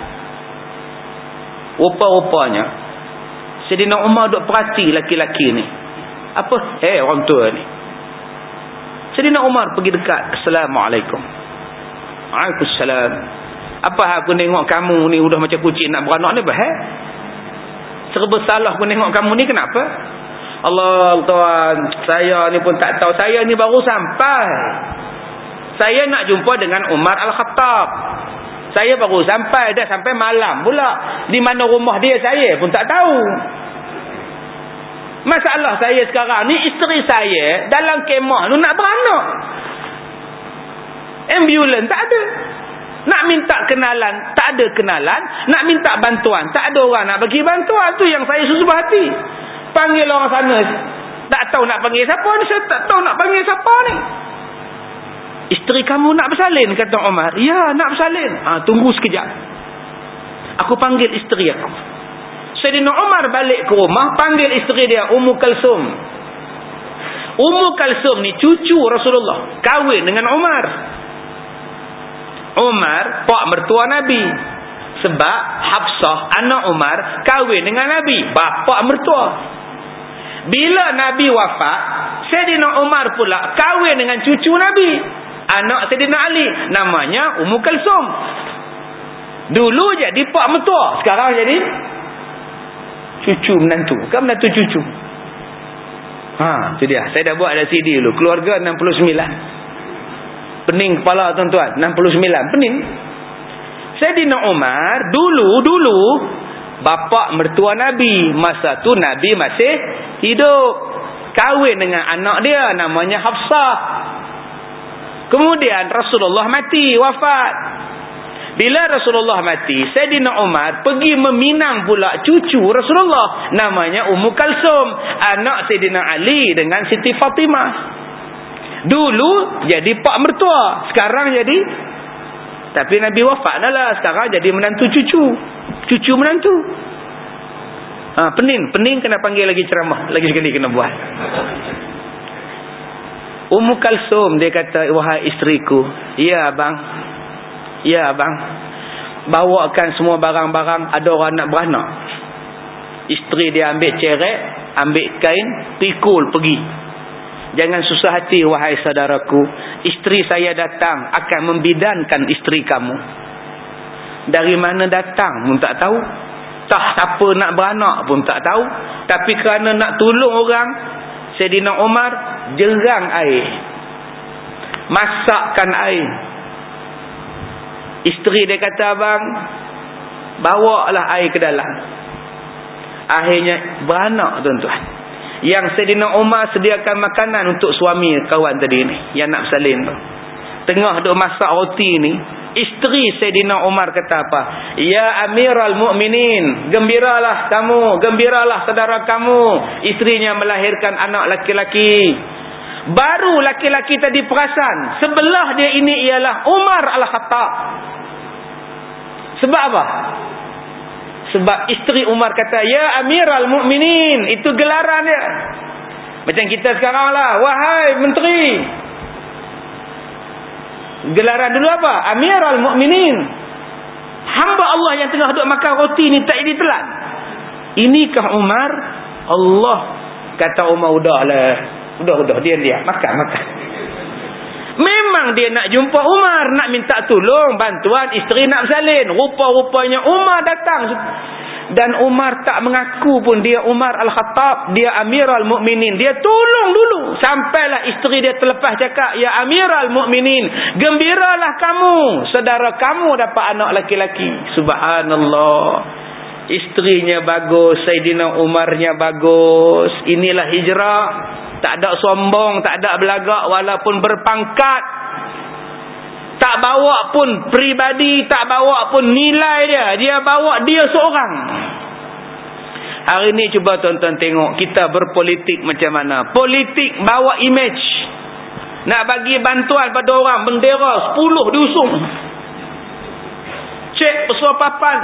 Rupa-rupanya Sayyidina Umar duk perhati laki-laki ni. Apa? Eh, orang tua ni. Sayyidina Umar pergi dekat. Assalamualaikum. Waalaikumsalam. Apa aku tengok kamu ni udah macam kucing nak beranak ni, bah? Eh? Serba salah aku tengok kamu ni, kenapa? Allah tuan, saya ni pun tak tahu. Saya ni baru sampai. Saya nak jumpa dengan Umar Al-Khattab. Saya baru sampai. Dah sampai malam pula. Di mana rumah dia saya pun tak tahu. Masalah saya sekarang ni, isteri saya dalam kemah tu nak beranak. Ambulans tak ada. Nak minta kenalan, tak ada kenalan. Nak minta bantuan, tak ada orang nak bagi bantuan. Tu yang saya susah hati. Panggil orang sana. Tak tahu nak panggil siapa ni. Saya tak tahu nak panggil siapa ni. Isteri kamu nak bersalin, kata Umar. Ya, nak bersalin. Ha, tunggu sekejap. Aku panggil isteri aku. Sayyidina Umar balik ke rumah, panggil isteri dia, Ummu Kalsum. Ummu Kalsum ni cucu Rasulullah. Kahwin dengan Umar. Umar, pak mertua Nabi. Sebab Hafsah, anak Umar, kahwin dengan Nabi. Bapa mertua. Bila Nabi wafat, Sayyidina Umar pula kahwin dengan cucu Nabi, anak Sayyidina Ali, namanya Ummu Kalsum. Dulu jadi pak mertua, sekarang jadi cucu menantu. Kan menantu cucu. Ha, tu dia. Saya dah buat ada C D dulu. Keluarga enam puluh sembilan. Pening kepala tuan-tuan. enam puluh sembilan. Pening. Sayyidina Umar dulu-dulu bapa mertua Nabi. Masa tu Nabi masih hidup. Kahwin dengan anak dia, namanya Hafsah. Kemudian Rasulullah mati, wafat. Bila Rasulullah mati, Sayyidina Umar pergi meminang pula cucu Rasulullah, namanya Ummu Kalsum, anak Sayyidina Ali dengan Siti Fatimah. Dulu jadi pak mertua, sekarang jadi, tapi Nabi wafat dah lah, sekarang jadi menantu cucu. Cucu menantu. Ha, pening, pening kena panggil lagi ceramah, lagi sekali kena buat. Ummu Kalsum dia kata, wahai isteriku. Ya abang. Ya abang. bawakan semua barang-barang, ada orang nak beranak. Isteri dia ambil cerek, ambil kain, pikul pergi. Jangan susah hati wahai saudaraku. Isteri saya datang akan membidankan isteri kamu. Dari mana datang pun tak tahu. Tak siapa nak beranak pun tak tahu. Tapi kerana nak tolong orang, Saidina Umar jerang air, masakkan air. Isteri dia kata, abang, bawalah air ke dalam. Akhirnya beranak, tuan-tuan. Yang Saidina Umar sediakan makanan untuk suami kawan tadi ni, yang nak bersalin tu. Tengah duk masak roti ni, isteri Saidina Umar kata apa? Ya Amiral Mukminin, gembiralah kamu, gembiralah saudara kamu, isterinya melahirkan anak laki-laki. Baru laki-laki tadi perasan, sebelah dia ini ialah Umar Al-Khattab. Sebab apa? Sebab isteri Umar kata, Ya Amiral Mukminin, itu gelaran dia. Macam kita sekarang lah, wahai menteri. Gelaran dulu apa? Amiral Mukminin. Hamba Allah yang tengah duduk makan roti ni tak jadi telan. Inikah Umar? Allah kata Umar, udahlah. Udah-udah, diam-diam. Makan-makan. Memang dia nak jumpa Umar, nak minta tolong, bantuan, isteri nak bersalin. Rupa-rupanya Umar datang. Dan Umar tak mengaku pun dia Umar Al-Khattab, dia Amiral Mukminin. Dia tolong dulu. Sampailah isteri dia terlepas cakap, Ya Amiral Mukminin, gembiralah kamu, saudara kamu dapat anak laki-laki. Subhanallah. Isterinya bagus, Saidina Umarnya bagus. Inilah hijrah. Tak ada sombong, tak ada belagak walaupun berpangkat. Tak bawa pun peribadi, tak bawa pun nilai dia. Dia bawa dia seorang. Hari ni cuba tuan-tuan tengok kita berpolitik macam mana. Politik bawa image. Nak bagi bantuan pada orang, bendera sepuluh diusung. Cek pesuah papan.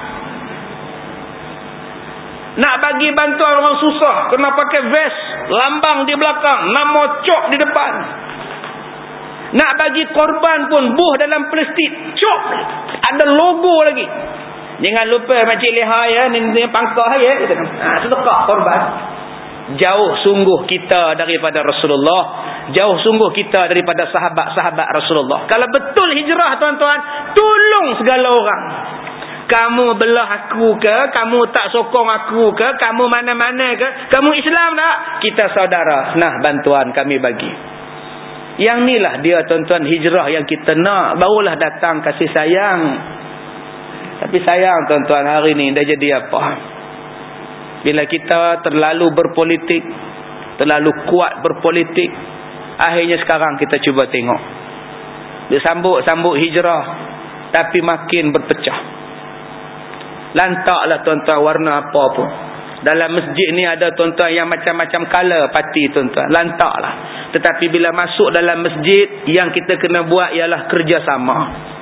Nak bagi bantuan orang susah, kena pakai vest, lambang di belakang, nama cok di depan. Nak bagi korban pun buh dalam plastik, cok, ada logo lagi. Jangan lupa Makcik Leha ya, ni pangkah ya, ha, sedekah korban. Jauh sungguh kita daripada Rasulullah, jauh sungguh kita daripada sahabat-sahabat Rasulullah. Kalau betul hijrah tuan-tuan, tolong segala orang. Kamu belah aku ke, kamu tak sokong aku ke, kamu mana-mana ke, kamu Islam tak? Kita saudara. Nah, bantuan kami bagi. Yang inilah dia tuan-tuan hijrah yang kita nak. Barulah datang kasih sayang. Tapi sayang tuan-tuan, hari ni dah jadi apa? Bila kita terlalu berpolitik, terlalu kuat berpolitik, akhirnya sekarang kita cuba tengok. Dia sambut-sambut hijrah, tapi makin berpecah. Lantaklah tuan-tuan warna apa pun. Dalam masjid ni ada tuan-tuan yang macam-macam color parti tuan-tuan. Lantaklah. Tetapi bila masuk dalam masjid, yang kita kena buat ialah kerjasama.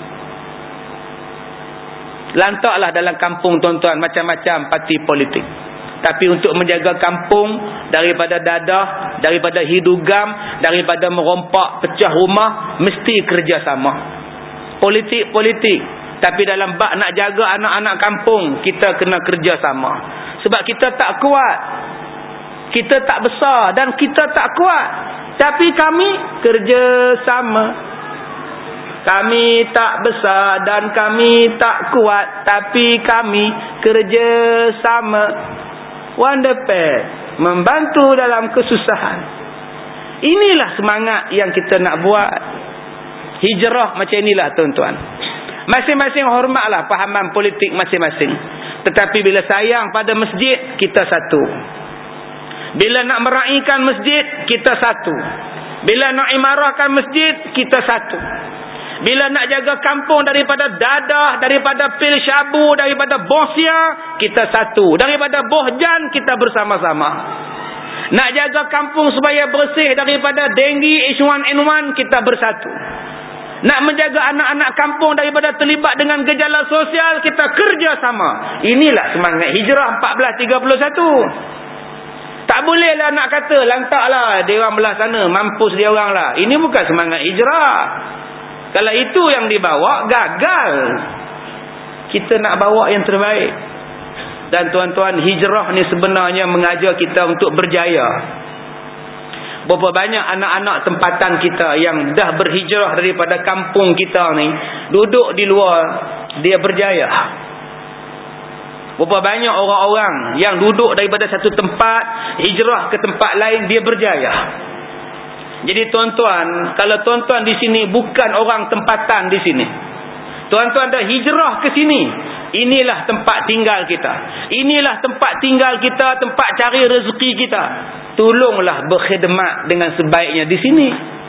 Lantaklah dalam kampung tuan-tuan macam-macam parti politik. Tapi untuk menjaga kampung daripada dadah, daripada hidugam, daripada merompak pecah rumah, mesti kerjasama. Politik-politik. Tapi dalam bab nak jaga anak-anak kampung, kita kena kerjasama. Sebab kita tak kuat. Kita tak besar dan kita tak kuat. Tapi kami kerjasama. Kami tak besar dan kami tak kuat. Tapi kami kerjasama. Wonder Pet membantu dalam kesusahan. Inilah semangat yang kita nak buat. Hijrah macam inilah tuan-tuan. Masing-masing hormatlah fahaman politik masing-masing. Tetapi bila sayang pada masjid, kita satu. Bila nak meraihkan masjid, kita satu. Bila nak imarahkan masjid, kita satu. Bila nak jaga kampung daripada dadah, daripada pil syabu, daripada bosia, kita satu. Daripada bohjan, kita bersama-sama. Nak jaga kampung supaya bersih daripada denggi, H one N one, kita bersatu. Nak menjaga anak-anak kampung daripada terlibat dengan gejala sosial, kita kerjasama. Inilah semangat hijrah empat belas tiga puluh satu. Tak bolehlah nak kata, lantaklah dia orang belah sana, mampus dia orang lah. Ini bukan semangat hijrah. Kalau itu yang dibawa, gagal. Kita nak bawa yang terbaik. Dan tuan-tuan, hijrah ni sebenarnya mengajar kita untuk berjaya. Berapa banyak anak-anak tempatan kita yang dah berhijrah daripada kampung kita ni, duduk di luar, dia berjaya. Berapa banyak orang-orang yang duduk daripada satu tempat, hijrah ke tempat lain, dia berjaya. Jadi tuan-tuan, kalau tuan-tuan di sini bukan orang tempatan di sini, tuan-tuan dah hijrah ke sini, inilah tempat tinggal kita. Inilah tempat tinggal kita, tempat cari rezeki kita. Tolonglah berkhidmat dengan sebaiknya di sini.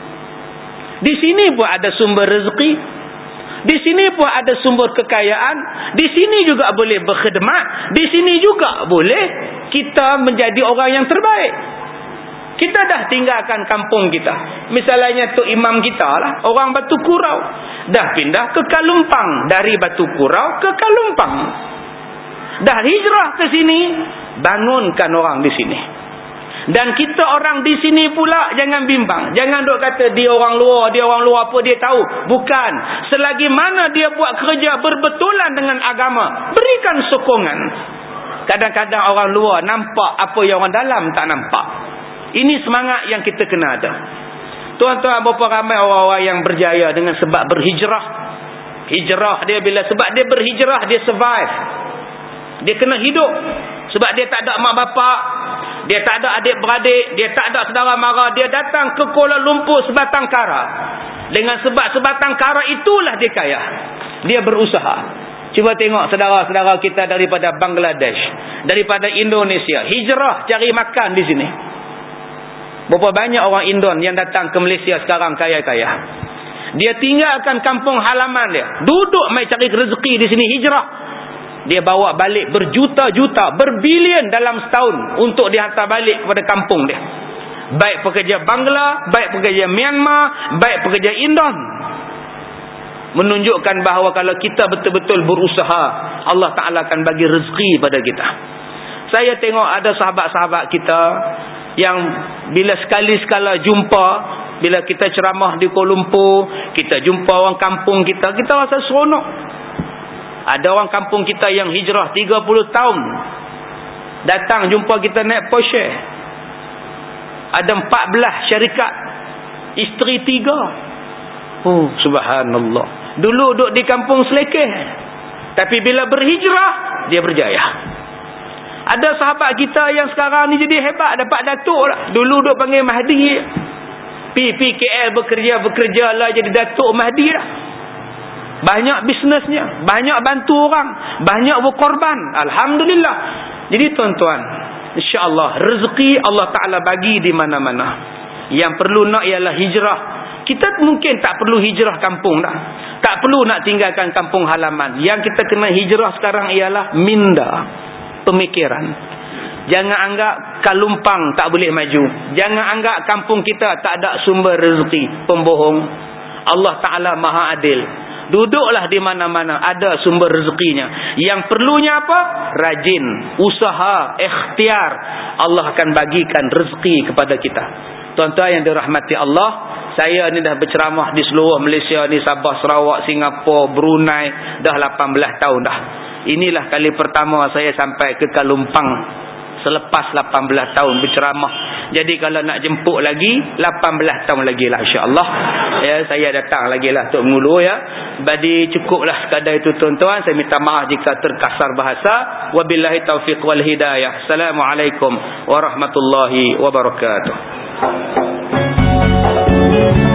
Di sini pun ada sumber rezeki. Di sini pun ada sumber kekayaan. Di sini juga boleh berkhidmat. Di sini juga boleh kita menjadi orang yang terbaik. Kita dah tinggalkan kampung kita. Misalnya Tok Imam kita lah, orang Batu Kurau, dah pindah ke Kalumpang. Dari Batu Kurau ke Kalumpang. Dah hijrah ke sini, bangunkan orang di sini. Dan kita orang di sini pula jangan bimbang. Jangan duk kata dia orang luar, dia orang luar apa dia tahu. Bukan. Selagi mana dia buat kerja berbetulan dengan agama, berikan sokongan. Kadang-kadang orang luar nampak apa yang orang dalam tak nampak. Ini semangat yang kita kena ada. Tuan-tuan, berapa ramai orang-orang yang berjaya dengan sebab berhijrah. Hijrah dia bila sebab dia berhijrah, dia survive. Dia kena hidup. Sebab dia tak ada mak bapak, dia tak ada adik-beradik, dia tak ada saudara mara, dia datang ke Kuala Lumpur sebatang kara. Dengan sebab sebatang kara itulah dia kaya. Dia berusaha. Cuba tengok saudara-saudara kita daripada Bangladesh, daripada Indonesia, hijrah cari makan di sini. Berapa banyak orang Indon yang datang ke Malaysia sekarang kaya-kaya. Dia tinggalkan kampung halaman dia, duduk mai cari rezeki di sini, hijrah. Dia bawa balik berjuta-juta, berbilion dalam setahun untuk dihantar balik kepada kampung dia. Baik pekerja Bangla, baik pekerja Myanmar, baik pekerja Indon. Menunjukkan bahawa kalau kita betul-betul berusaha, Allah Ta'ala akan bagi rezeki pada kita. Saya tengok ada sahabat-sahabat kita yang bila sekali-sekala jumpa, bila kita ceramah di Kuala Lumpur, kita jumpa orang kampung kita, kita rasa seronok. Ada orang kampung kita yang hijrah tiga puluh tahun, datang jumpa kita naik Porsche. Ada empat belas syarikat, isteri tiga. Oh, subhanallah. Dulu duduk di kampung selekeh, tapi bila berhijrah, dia berjaya. Ada sahabat kita yang sekarang ni jadi hebat, dapat datuk lah. Dulu duk panggil Mahdi. Pi pi K L bekerja-bekerja lah jadi datuk Mahdi lah. Banyak bisnesnya, banyak bantu orang, banyak berkorban. Alhamdulillah. Jadi tuan-tuan, insya-Allah rezeki Allah Ta'ala bagi di mana-mana. Yang perlu nak ialah hijrah. Kita mungkin tak perlu hijrah kampung dah. Tak perlu nak tinggalkan kampung halaman. Yang kita kena hijrah sekarang ialah minda, pemikiran. Jangan anggap Kalumpang tak boleh maju. Jangan anggap kampung kita tak ada sumber rezeki. Pembohong. Allah Ta'ala Maha Adil. Duduklah di mana-mana ada sumber rezekinya. Yang perlunya apa? Rajin, usaha, ikhtiar. Allah akan bagikan rezeki kepada kita. Tuan-tuan yang dirahmati Allah, saya ni dah berceramah di seluruh Malaysia ni, Sabah, Sarawak, Singapura, Brunei, dah lapan belas tahun dah. Inilah kali pertama saya sampai ke Kalumpang selepas lapan belas tahun berceramah. Jadi kalau nak jemput lagi, lapan belas tahun lagi lah insya-Allah. Ya, saya datang lagi lah untuk mengulu ya. Jadi cukuplah sekadar itu tuan-tuan. Saya minta maaf jika terkasar bahasa. Wabillahi taufiq wal hidayah. Assalamualaikum warahmatullahi wabarakatuh.